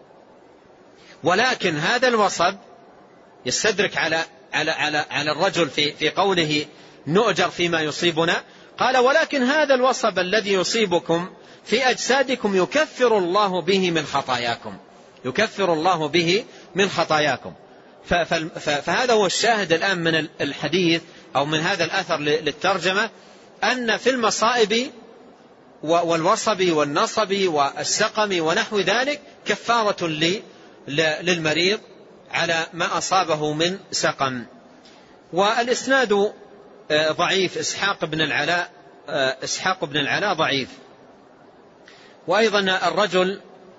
ولكن هذا الوصب يستدرك على على على على الرجل في في قوله نؤجر فيما يصيبنا. قال ولكن هذا الوصب الذي يصيبكم في أجسادكم يكفر الله به من خطاياكم، يكفر الله به من خطاياكم. فهذا هو الشاهد الآن من الحديث أو من هذا الأثر للترجمة، أن في المصائب والوصب والنصب والسقم ونحو ذلك كفارة للمريض على ما أصابه من سقم. والإسناد ضعيف، إسحاق بن العلاء إسحاق بن العلاء ضعيف. وأيضا الرجل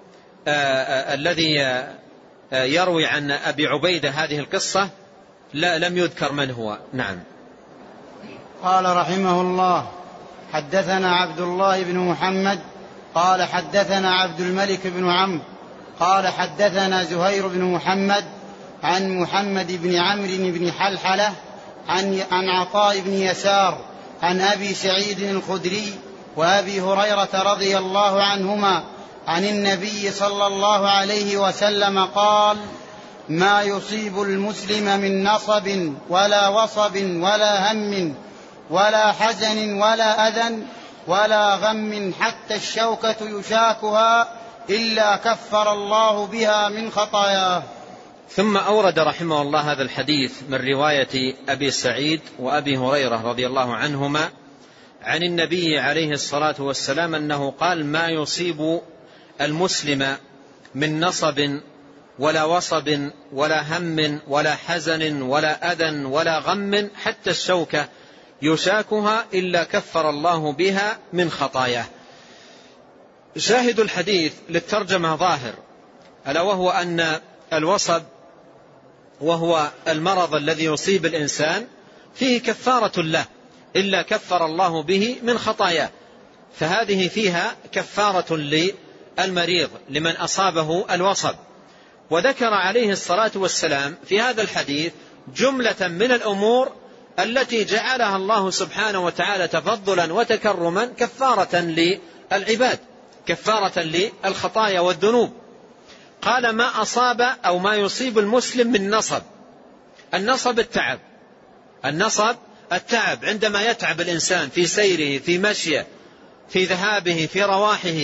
الذي يروي عن أبي عبيدة هذه القصة لا لم يذكر من هو. نعم. قال رحمه الله حدثنا عبد الله بن محمد قال حدثنا عبد الملك بن عمرو قال حدثنا زهير بن محمد عن محمد بن عمرو بن حلحلة عن, عن عطاء بن يسار عن أبي سعيد الخدري وأبي هريرة رضي الله عنهما عن النبي صلى الله عليه وسلم قال ما يصيب المسلم من نصب ولا وصب ولا هم ولا حزن ولا أذى ولا غم حتى الشوكة يشاكها إلا كفر الله بها من خطاياه. ثم أورد رحمه الله هذا الحديث من رواية أبي سعيد وأبي هريرة رضي الله عنهما عن النبي عليه الصلاة والسلام أنه قال ما يصيب المسلم من نصب ولا وصب ولا هم ولا حزن ولا أذى ولا غم حتى الشوكة يشاكها إلا كفر الله بها من خطاياه. شاهد الحديث للترجمة ظاهر، ألا وهو أن الوصب وهو المرض الذي يصيب الإنسان فيه كفارة له إلا كفر الله به من خطاياه، فهذه فيها كفارة للمريض لمن أصابه الوصب. وذكر عليه الصلاة والسلام في هذا الحديث جملة من الأمور التي جعلها الله سبحانه وتعالى تفضلا وتكرما كفارة للعباد، كفارة للخطايا والذنوب. قال ما أصاب أو ما يصيب المسلم من نصب. النصب التعب، النصب التعب عندما يتعب الإنسان في سيره، في مشيه، في ذهابه، في رواحه،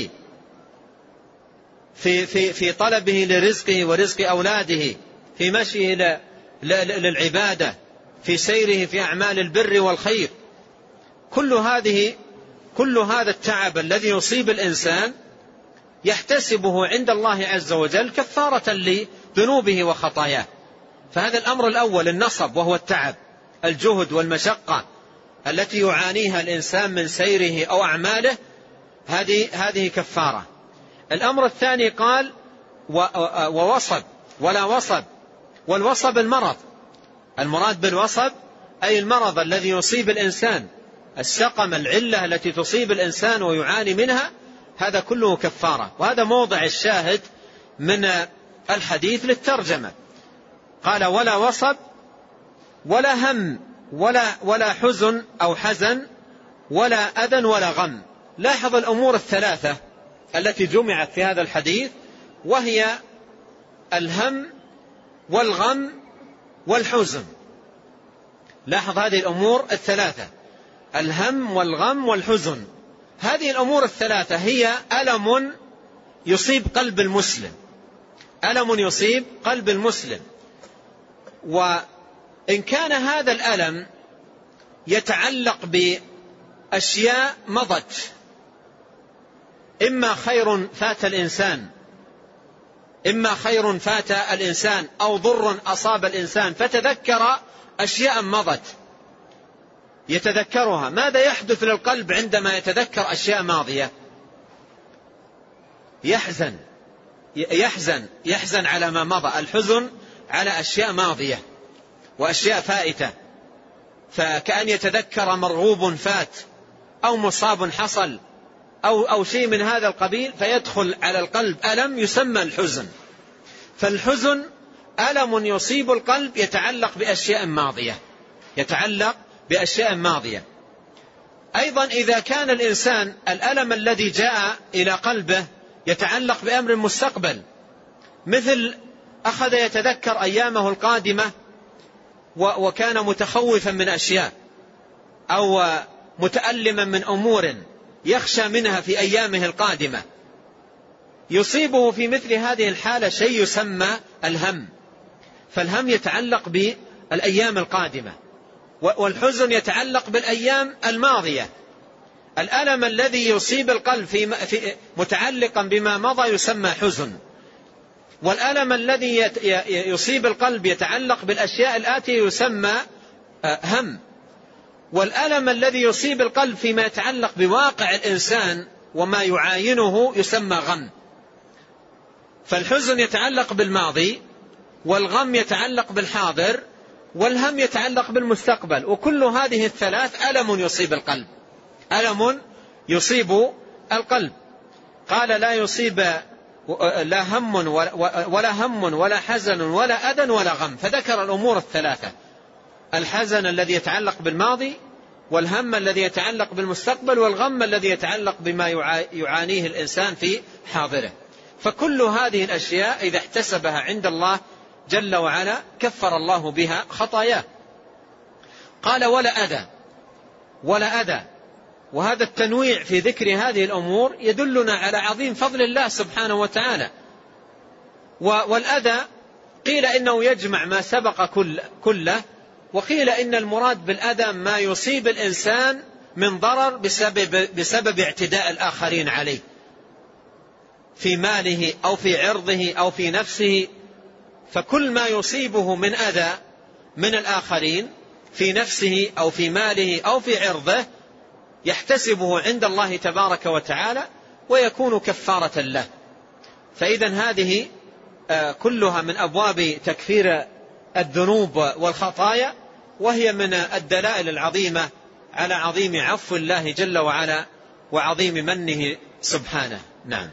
في, في, في طلبه لرزقه ورزق أولاده، في مشيه للعبادة، في سيره في أعمال البر والخير. كل هذه كل هذا التعب الذي يصيب الإنسان يحتسبه عند الله عز وجل كفارة لذنوبه وخطاياه. فهذا الأمر الأول النصب، وهو التعب، الجهد والمشقة التي يعانيها الإنسان من سيره أو أعماله، هذه هذه كفارة. الأمر الثاني قال ووصب ولا وصب. والوصب المرض، المراد بالوصب أي المرض الذي يصيب الإنسان، السقم، العلة التي تصيب الإنسان ويعاني منها، هذا كله كفارة. وهذا موضع الشاهد من الحديث للترجمة. قال ولا وصب ولا هم ولا, ولا حزن أو حزن ولا أذى ولا غم. لاحظ الأمور الثلاثة التي جمعت في هذا الحديث، وهي الهم والغم والحزن. لاحظ هذه الأمور الثلاثة، الهم والغم والحزن. هذه الأمور الثلاثة هي ألم يصيب قلب المسلم، ألم يصيب قلب المسلم. وإن كان هذا الألم يتعلق بأشياء مضت، إما خير فات الإنسان إما خير فات الإنسان أو ضر أصاب الإنسان فتذكر أشياء مضت يتذكرها، ماذا يحدث للقلب عندما يتذكر أشياء ماضية؟ يحزن يحزن يحزن على ما مضى، الحزن على أشياء ماضية وأشياء فائتة، فكأن يتذكر مرغوب فات أو مصاب حصل أو, أو شيء من هذا القبيل، فيدخل على القلب ألم يسمى الحزن. فالحزن ألم يصيب القلب يتعلق بأشياء ماضية يتعلق بأشياء ماضية. أيضا إذا كان الإنسان الألم الذي جاء إلى قلبه يتعلق بأمر مستقبل، مثل أخذ يتذكر أيامه القادمة وكان متخوفا من أشياء أو متألما من أمور يخشى منها في أيامه القادمة، يصيبه في مثل هذه الحالة شيء يسمى الهم. فالهم يتعلق بالأيام القادمة، والحزن يتعلق بالأيام الماضية. الألم الذي يصيب القلب في متعلقا بما مضى يسمى حزن، والألم الذي يصيب القلب يتعلق بالأشياء الآتية يسمى هم، والألم الذي يصيب القلب فيما يتعلق بواقع الإنسان وما يعاينه يسمى غم. فالحزن يتعلق بالماضي، والغم يتعلق بالحاضر، والهم يتعلق بالمستقبل. وكل هذه الثلاث ألم يصيب القلب ألم يصيب القلب. قال لا يصيب لا هم ولا هم ولا حزن ولا أذى ولا غم، فذكر الأمور الثلاثة: الحزن الذي يتعلق بالماضي، والهم الذي يتعلق بالمستقبل، والغم الذي يتعلق بما يعانيه الإنسان في حاضره. فكل هذه الأشياء إذا احتسبها عند الله جل وعلا كفر الله بها خطاياه. قال ولا أذى ولا أذى، وهذا التنويع في ذكر هذه الأمور يدلنا على عظيم فضل الله سبحانه وتعالى. والأذى قيل إنه يجمع ما سبق كله، وقيل إن المراد بالأذى ما يصيب الإنسان من ضرر بسبب, بسبب اعتداء الآخرين عليه في ماله أو في عرضه أو في نفسه. فكل ما يصيبه من أذى من الآخرين في نفسه أو في ماله أو في عرضه يحتسبه عند الله تبارك وتعالى ويكون كفارة له. فإذا هذه كلها من أبواب تكفير الذنوب والخطايا، وهي من الدلائل العظيمة على عظيم عفو الله جل وعلا وعظيم منه سبحانه. نعم.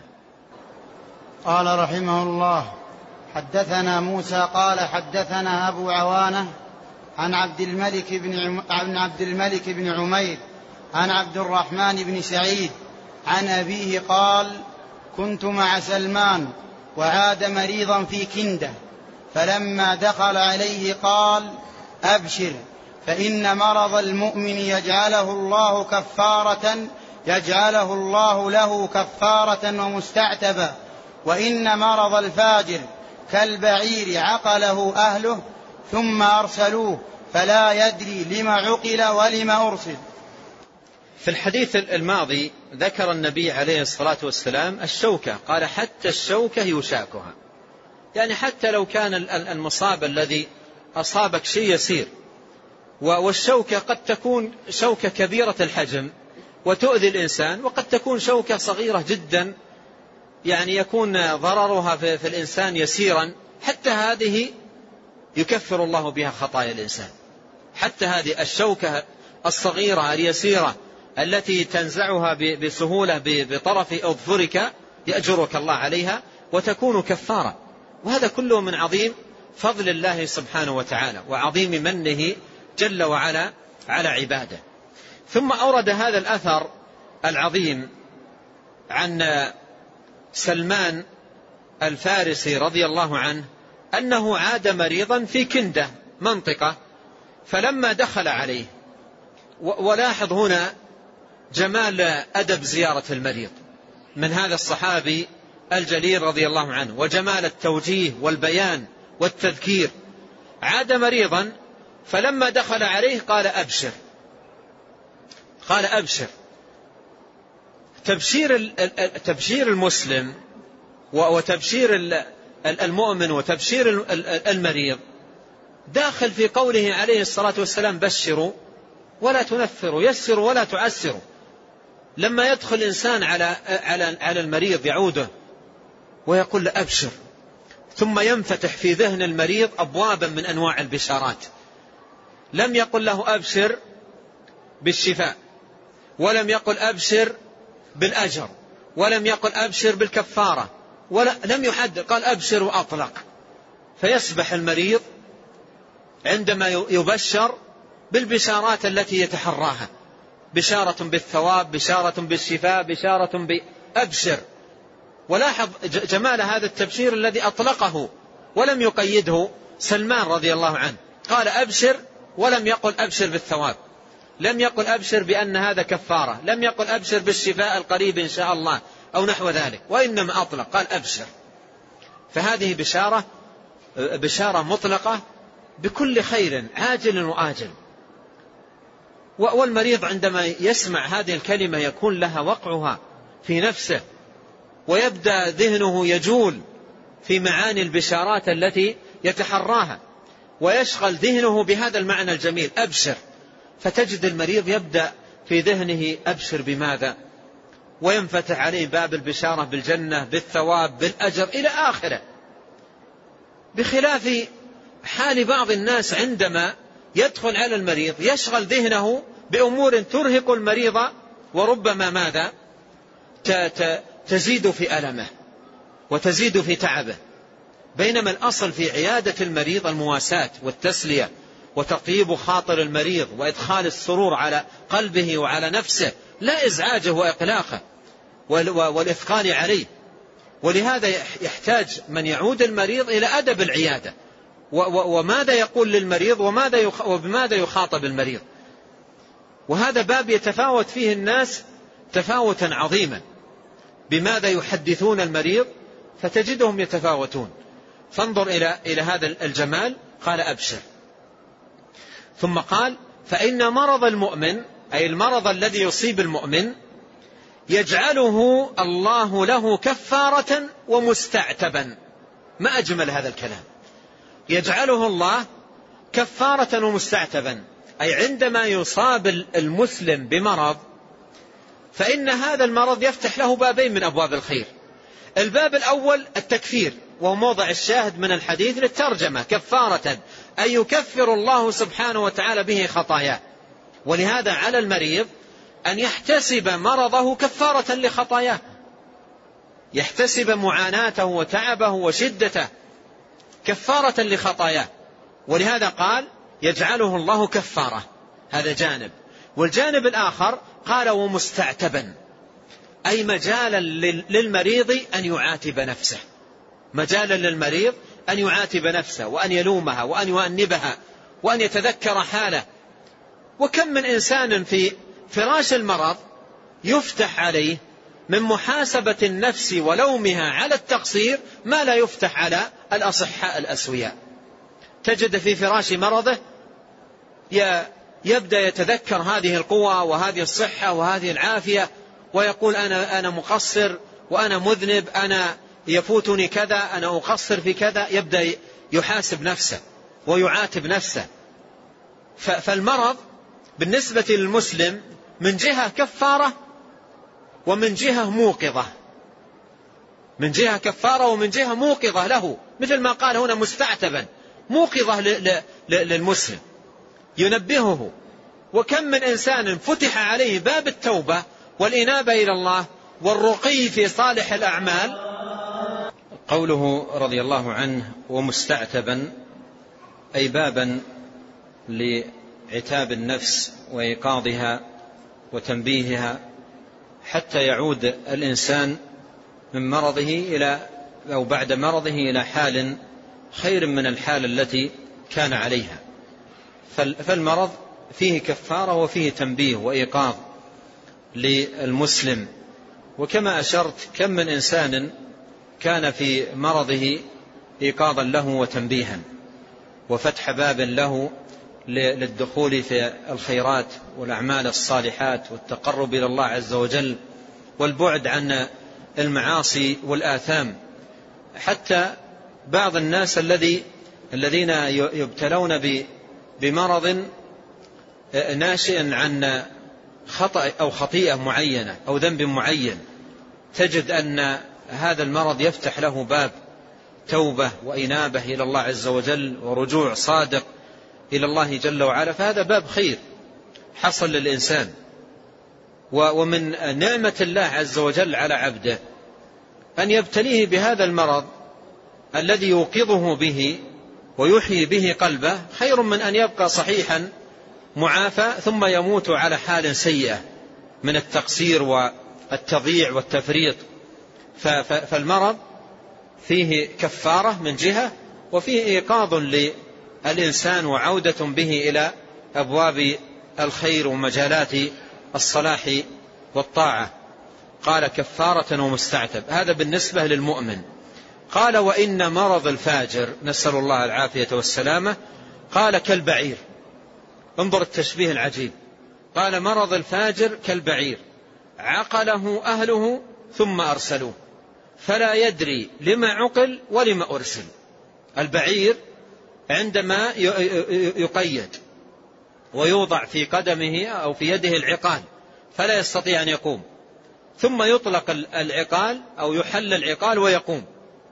قال رحمه الله: حدثنا موسى قال حدثنا أبو عوانة عن عبد الملك بن عن عبد الملك بن عمير عن عبد الرحمن بن سعيد عن أبيه قال: كنت مع سلمان وعاد مريضا في كندة، فلما دخل عليه قال: أبشر، فإن مرض المؤمن يجعله الله كفارة يجعله الله له كفارة ومستعتبا، وإن مرض الفاجر كالبعير عقله أهله ثم أرسلوه فلا يدري لما عقل ولما أرسل. في الحديث الماضي ذكر النبي عليه الصلاة والسلام الشوكة، قال حتى الشوكة يشاكها، يعني حتى لو كان المصاب الذي أصابك شيء يسير، والشوكة قد تكون شوكة كبيرة الحجم وتؤذي الإنسان، وقد تكون شوكة صغيرة جدا يعني يكون ضررها في الإنسان يسيرا، حتى هذه يكفر الله بها خطايا الإنسان. حتى هذه الشوكة الصغيرة اليسيرة التي تنزعها بسهولة بطرف أظفرك يأجرك الله عليها وتكون كفارة. وهذا كله من عظيم فضل الله سبحانه وتعالى وعظيم منه جل وعلا على عباده. ثم أورد هذا الأثر العظيم عن سلمان الفارسي رضي الله عنه أنه عاد مريضا في كندة منطقة، فلما دخل عليه، ولاحظ هنا جمال أدب زيارة المريض من هذا الصحابي الجليل رضي الله عنه، وجمال التوجيه والبيان والتذكير. عاد مريضا فلما دخل عليه قال أبشر، قال أبشر. تبشير تبشير المسلم وتبشير المؤمن وتبشير المريض داخل في قوله عليه الصلاة والسلام بشروا ولا تنفروا، يسروا ولا تعسروا. لما يدخل إنسان على على على المريض يعوده ويقول له أبشر، ثم ينفتح في ذهن المريض أبوابا من أنواع البشارات. لم يقل له أبشر بالشفاء، ولم يقل أبشر بالأجر، ولم يقل أبشر بالكفارة، ولا لم يحدد، قال أبشر وأطلق. فيسبح المريض عندما يبشر بالبشارات التي يتحراها، بشارة بالثواب، بشارة بالشفاء، بشارة بأبشر. ولاحظ جمال هذا التبشير الذي أطلقه ولم يقيده سلمان رضي الله عنه، قال أبشر ولم يقل أبشر بالثواب، لم يقل أبشر بأن هذا كفارة، لم يقل أبشر بالشفاء القريب إن شاء الله أو نحو ذلك، وإنما أطلق قال أبشر. فهذه بشارة بشارة مطلقة بكل خير عاجل وآجل. والمريض عندما يسمع هذه الكلمة يكون لها وقعها في نفسه، ويبدأ ذهنه يجول في معاني البشارات التي يتحراها، ويشغل ذهنه بهذا المعنى الجميل أبشر. فتجد المريض يبدأ في ذهنه أبشر بماذا، وينفتح عليه باب البشارة بالجنة، بالثواب، بالأجر إلى آخره. بخلاف حال بعض الناس عندما يدخل على المريض يشغل ذهنه بأمور ترهق المريض، وربما ماذا تزيد في ألمه وتزيد في تعبه. بينما الأصل في عيادة المريض المواساة والتسلية وتطيب خاطر المريض وإدخال السرور على قلبه وعلى نفسه، لا إزعاجه وإقلاقه والإثقال عليه. ولهذا يحتاج من يعود المريض إلى أدب العيادة، وماذا يقول للمريض وبماذا يخاطب المريض. وهذا باب يتفاوت فيه الناس تفاوتا عظيما، بماذا يحدثون المريض فتجدهم يتفاوتون. فانظر إلى إلى هذا الجمال، قال أبشر. ثم قال فإن مرض المؤمن، أي المرض الذي يصيب المؤمن، يجعله الله له كفارة ومستعتبا. ما أجمل هذا الكلام، يجعله الله كفارة ومستعتبا. أي عندما يصاب المسلم بمرض فإن هذا المرض يفتح له بابين من أبواب الخير. الباب الأول التكفير، وهو موضع الشاهد من الحديث للترجمة، كفارة أي يكفر الله سبحانه وتعالى به خطاياه. ولهذا على المريض أن يحتسب مرضه كفارة لخطاياه، يحتسب معاناته وتعبه وشدته كفارة لخطاياه. ولهذا قال يجعله الله كفارة، هذا جانب. والجانب الآخر قال ومستعتبا، أي مجالا للمريض أن يعاتب نفسه، مجالا للمريض أن يعاتب نفسه وأن يلومها وأن يؤنبها وأن يتذكر حاله. وكم من إنسان في فراش المرض يفتح عليه من محاسبة النفس ولومها على التقصير ما لا يفتح على الأصحاء الأسوياء. تجد في فراش مرضه يبدأ يتذكر هذه القوة وهذه الصحة وهذه العافية، ويقول أنا أنا مقصر وأنا مذنب، أنا يفوتني كذا، أنا أقصر في كذا. يبدأ يحاسب نفسه ويعاتب نفسه. فالمرض بالنسبة للمسلم من جهة كفارة ومن جهة موقظة، من جهة كفارة ومن جهة موقظة له، مثل ما قال هنا مستعتبا، موقظة للمسلم ينبهه. وكم من إنسان فتح عليه باب التوبة والإنابة إلى الله والرقي في صالح الأعمال، قوله رضي الله عنه ومستعتبا أي بابا لعتاب النفس وإيقاظها وتنبيهها حتى يعود الإنسان من مرضه إلى أو بعد مرضه إلى حال خير من الحال التي كان عليها. فالمرض فيه كفارة وفيه تنبيه وإيقاظ للمسلم. وكما أشرت كم من إنسان كان في مرضه إيقاظا له وتنبيها وفتح باب له للدخول في الخيرات والأعمال الصالحات والتقرب إلى الله عز وجل والبعد عن المعاصي والآثام. حتى بعض الناس الذي الذين يبتلون بمرض ناشئ عن خطأ أو خطيئة معينة أو ذنب معين، تجد أن هذا المرض يفتح له باب توبة وإنابة إلى الله عز وجل ورجوع صادق إلى الله جل وعلا، فهذا باب خير حصل للإنسان. ومن نعمة الله عز وجل على عبده أن يبتليه بهذا المرض الذي يوقظه به ويحيي به قلبه خير من أن يبقى صحيحا معافى ثم يموت على حال سيئة من التقصير والتضييع والتفريط. فالمرض فيه كفارة من جهة وفيه إيقاظ للإنسان وعودة به إلى أبواب الخير ومجالات الصلاح والطاعة. قال كفارة ومستعتب، هذا بالنسبة للمؤمن. قال وإن مرض الفاجر، نسأل الله العافية والسلامة، قال كالبعير. انظر التشبيه العجيب، قال مرض الفاجر كالبعير عقله أهله ثم أرسلوه فلا يدري لما عقل ولما أرسل. البعير عندما يقيد ويوضع في قدمه أو في يده العقال فلا يستطيع أن يقوم، ثم يطلق العقال أو يحل العقال ويقوم،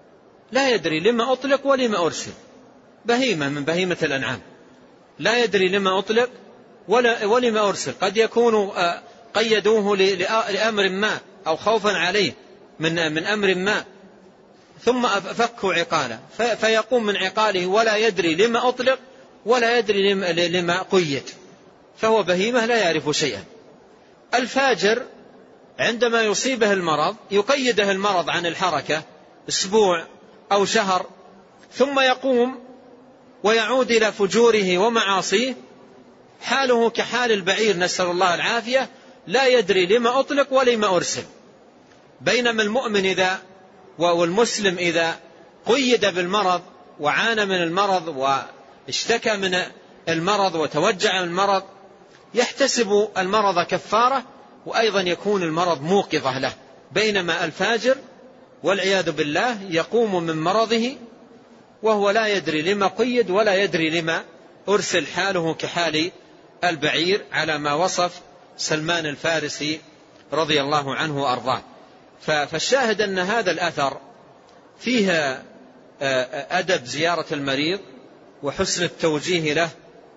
لا يدري لما أطلق ولما أرسل. بهيمة من بهيمة الأنعام لا يدري لما أطلق ولما أرسل. قد يكون قيدوه لأمر ما أو خوفا عليه من من أمر ما ثم فكوا عقاله فيقوم من عقاله ولا يدري لما أطلق ولا يدري لما قيد، فهو بهيمة لا يعرف شيئا. الفاجر عندما يصيبه المرض يقيده المرض عن الحركة أسبوع أو شهر ثم يقوم ويعود إلى فجوره ومعاصيه، حاله كحال البعير نسأل الله العافية، لا يدري لما أطلق ولما أرسل. بينما المؤمن إذا والمسلم إذا قيد بالمرض وعانى من المرض واشتكى من المرض وتوجع من المرض يحتسب المرض كفارة وأيضا يكون المرض موقظة له. بينما الفاجر والعياذ بالله يقوم من مرضه وهو لا يدري لما قيد ولا يدري لما أرسل، حاله كحال البعير على ما وصف سلمان الفارسي رضي الله عنه وأرضاه. فالشاهد أن هذا الأثر فيها أدب زيارة المريض وحسن التوجيه له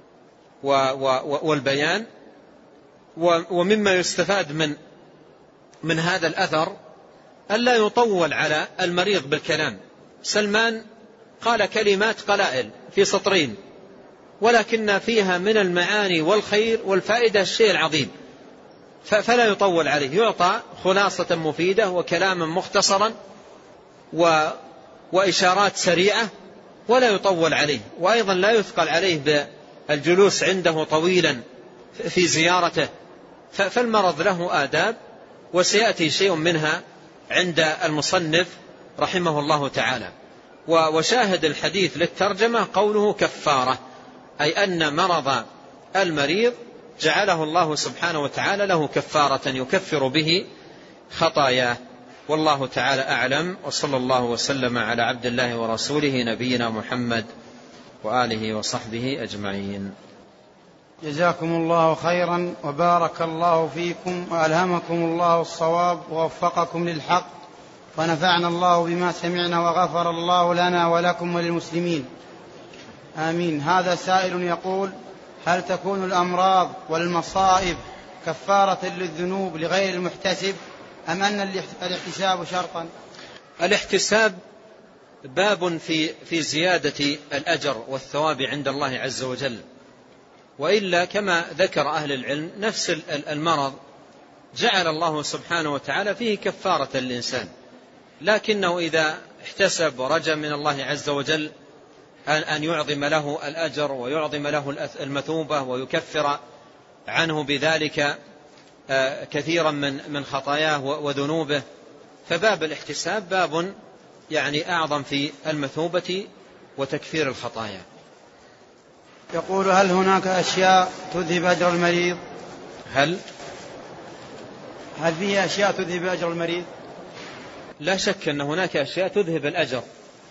والبيان. ومما يستفاد من من هذا الأثر ألا يطول على المريض بالكلام. سلمان قال كلمات قلائل في سطرين ولكن فيها من المعاني والخير والفائدة الشيء العظيم، فلا يطول عليه، يعطى خلاصة مفيدة وكلاما مختصرا و وإشارات سريعة ولا يطول عليه. وأيضا لا يثقل عليه بالجلوس عنده طويلا في زيارته، فالمرض له آداب وسيأتي شيء منها عند المصنف رحمه الله تعالى. وشاهد الحديث للترجمة قوله كفارة، أي أن مرض المريض جعله الله سبحانه وتعالى له كفارة يكفر به خطاياه. والله تعالى أعلم، وصلى الله وسلم على عبد الله ورسوله نبينا محمد وآله وصحبه أجمعين. جزاكم الله خيرا وبارك الله فيكم وألهمكم الله الصواب ووفقكم للحق ونفعنا الله بما سمعنا وغفر الله لنا ولكم وللمسلمين آمين. هذا سائل يقول: هل تكون الأمراض والمصائب كفارة للذنوب لغير المحتسب أم أن الاحتساب شرطا؟ الاحتساب باب في في زيادة الأجر والثواب عند الله عز وجل. وإلا كما ذكر أهل العلم نفس المرض جعل الله سبحانه وتعالى فيه كفارة للإنسان، لكنه إذا احتسب ورجى من الله عز وجل أن يعظم له الأجر ويعظم له المثوبة ويكفر عنه بذلك كثيرا من من خطاياه وذنوبه، فباب الاحتساب باب يعني أعظم في المثوبة وتكفير الخطايا. يقول: هل هناك أشياء تذهب أجر المريض؟ هل هل فيه أشياء تذهب أجر المريض؟ لا شك أن هناك أشياء تذهب الأجر،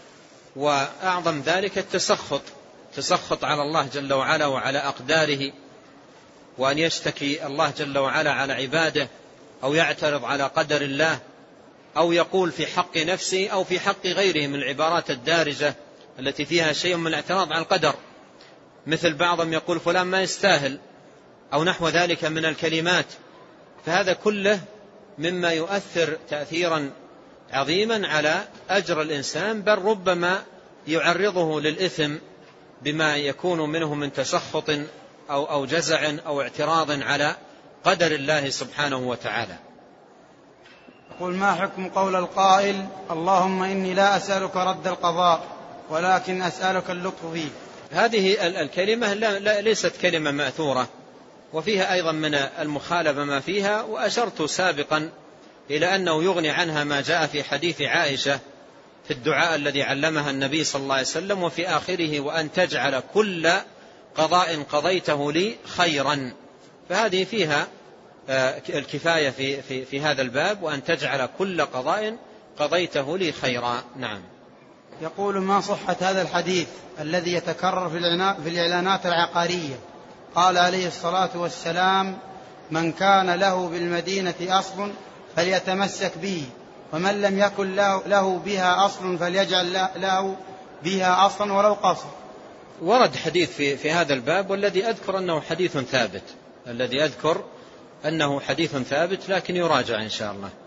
وأعظم ذلك التسخط تسخط على الله جل وعلا وعلى أقداره، وأن يشتكي الله جل وعلا على عباده، أو يعترض على قدر الله، أو يقول في حق نفسه أو في حق غيره من العبارات الدارجة التي فيها شيء من الاعتراض على القدر، مثل بعضهم يقول فلان ما يستاهل أو نحو ذلك من الكلمات. فهذا كله مما يؤثر تأثيرا عظيما على أجر الإنسان، بل ربما يعرضه للإثم بما يكون منه من تسخط أو أو جزع أو اعتراض على قدر الله سبحانه وتعالى. يقول: ما حكم قول القائل: اللهم إني لا أسألك رد القضاء ولكن أسألك اللطف فيه؟ هذه الكلمة لا ليست كلمة مأثورة، وفيها أيضا من المخالفة ما فيها، وأشرت سابقا إلى أنه يغني عنها ما جاء في حديث عائشة في الدعاء الذي علمها النبي صلى الله عليه وسلم وفي آخره: وأن تجعل كل قضاء قضيته لي خيرا. فهذه فيها الكفاية في, في, في هذا الباب، وأن تجعل كل قضاء قضيته لي خيرا. نعم. يقول: ما صحة هذا الحديث الذي يتكرر في الإعلانات العقارية؟ قال عليه الصلاة والسلام: من كان له بالمدينة أصل فليتمسك به، ومن لم يكن له بها أصل فليجعل له بها أصلا ولو قصر. ورد حديث في, في هذا الباب، والذي أذكر أنه حديث ثابت الذي أذكر أنه حديث ثابت لكن يراجع إن شاء الله.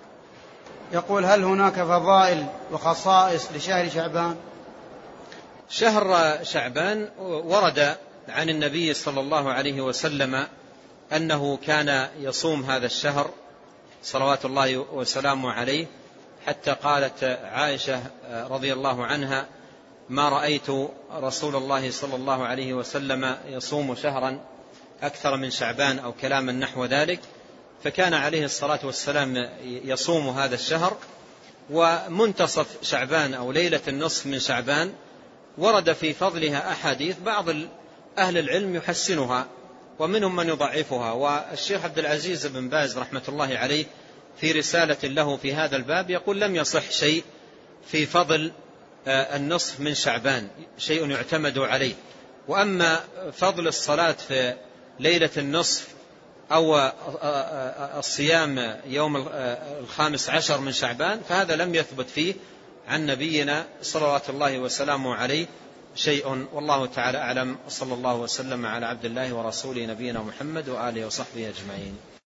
يقول: هل هناك فضائل وخصائص لشهر شعبان؟ شهر شعبان ورد عن النبي صلى الله عليه وسلم أنه كان يصوم هذا الشهر صلوات الله وسلامه عليه، حتى قالت عائشة رضي الله عنها: ما رأيت رسول الله صلى الله عليه وسلم يصوم شهرا أكثر من شعبان، أو كلاما نحو ذلك. فكان عليه الصلاة والسلام يصوم هذا الشهر، ومنتصف شعبان أو ليلة النصف من شعبان ورد في فضلها أحاديث بعض أهل العلم يحسنها ومنهم من يضعفها. والشيخ عبد العزيز بن باز رحمة الله عليه في رسالة له في هذا الباب يقول: لم يصح شيء في فضل النصف من شعبان، شيء يعتمد عليه. وأما فضل الصلاة في ليلة النصف أو الصيام يوم الخامس عشر من شعبان فهذا لم يثبت فيه عن نبينا صلوات الله وسلامه عليه شيء. والله تعالى أعلم، وصلى الله وسلم على عبد الله ورسوله نبينا محمد وآله وصحبه أجمعين.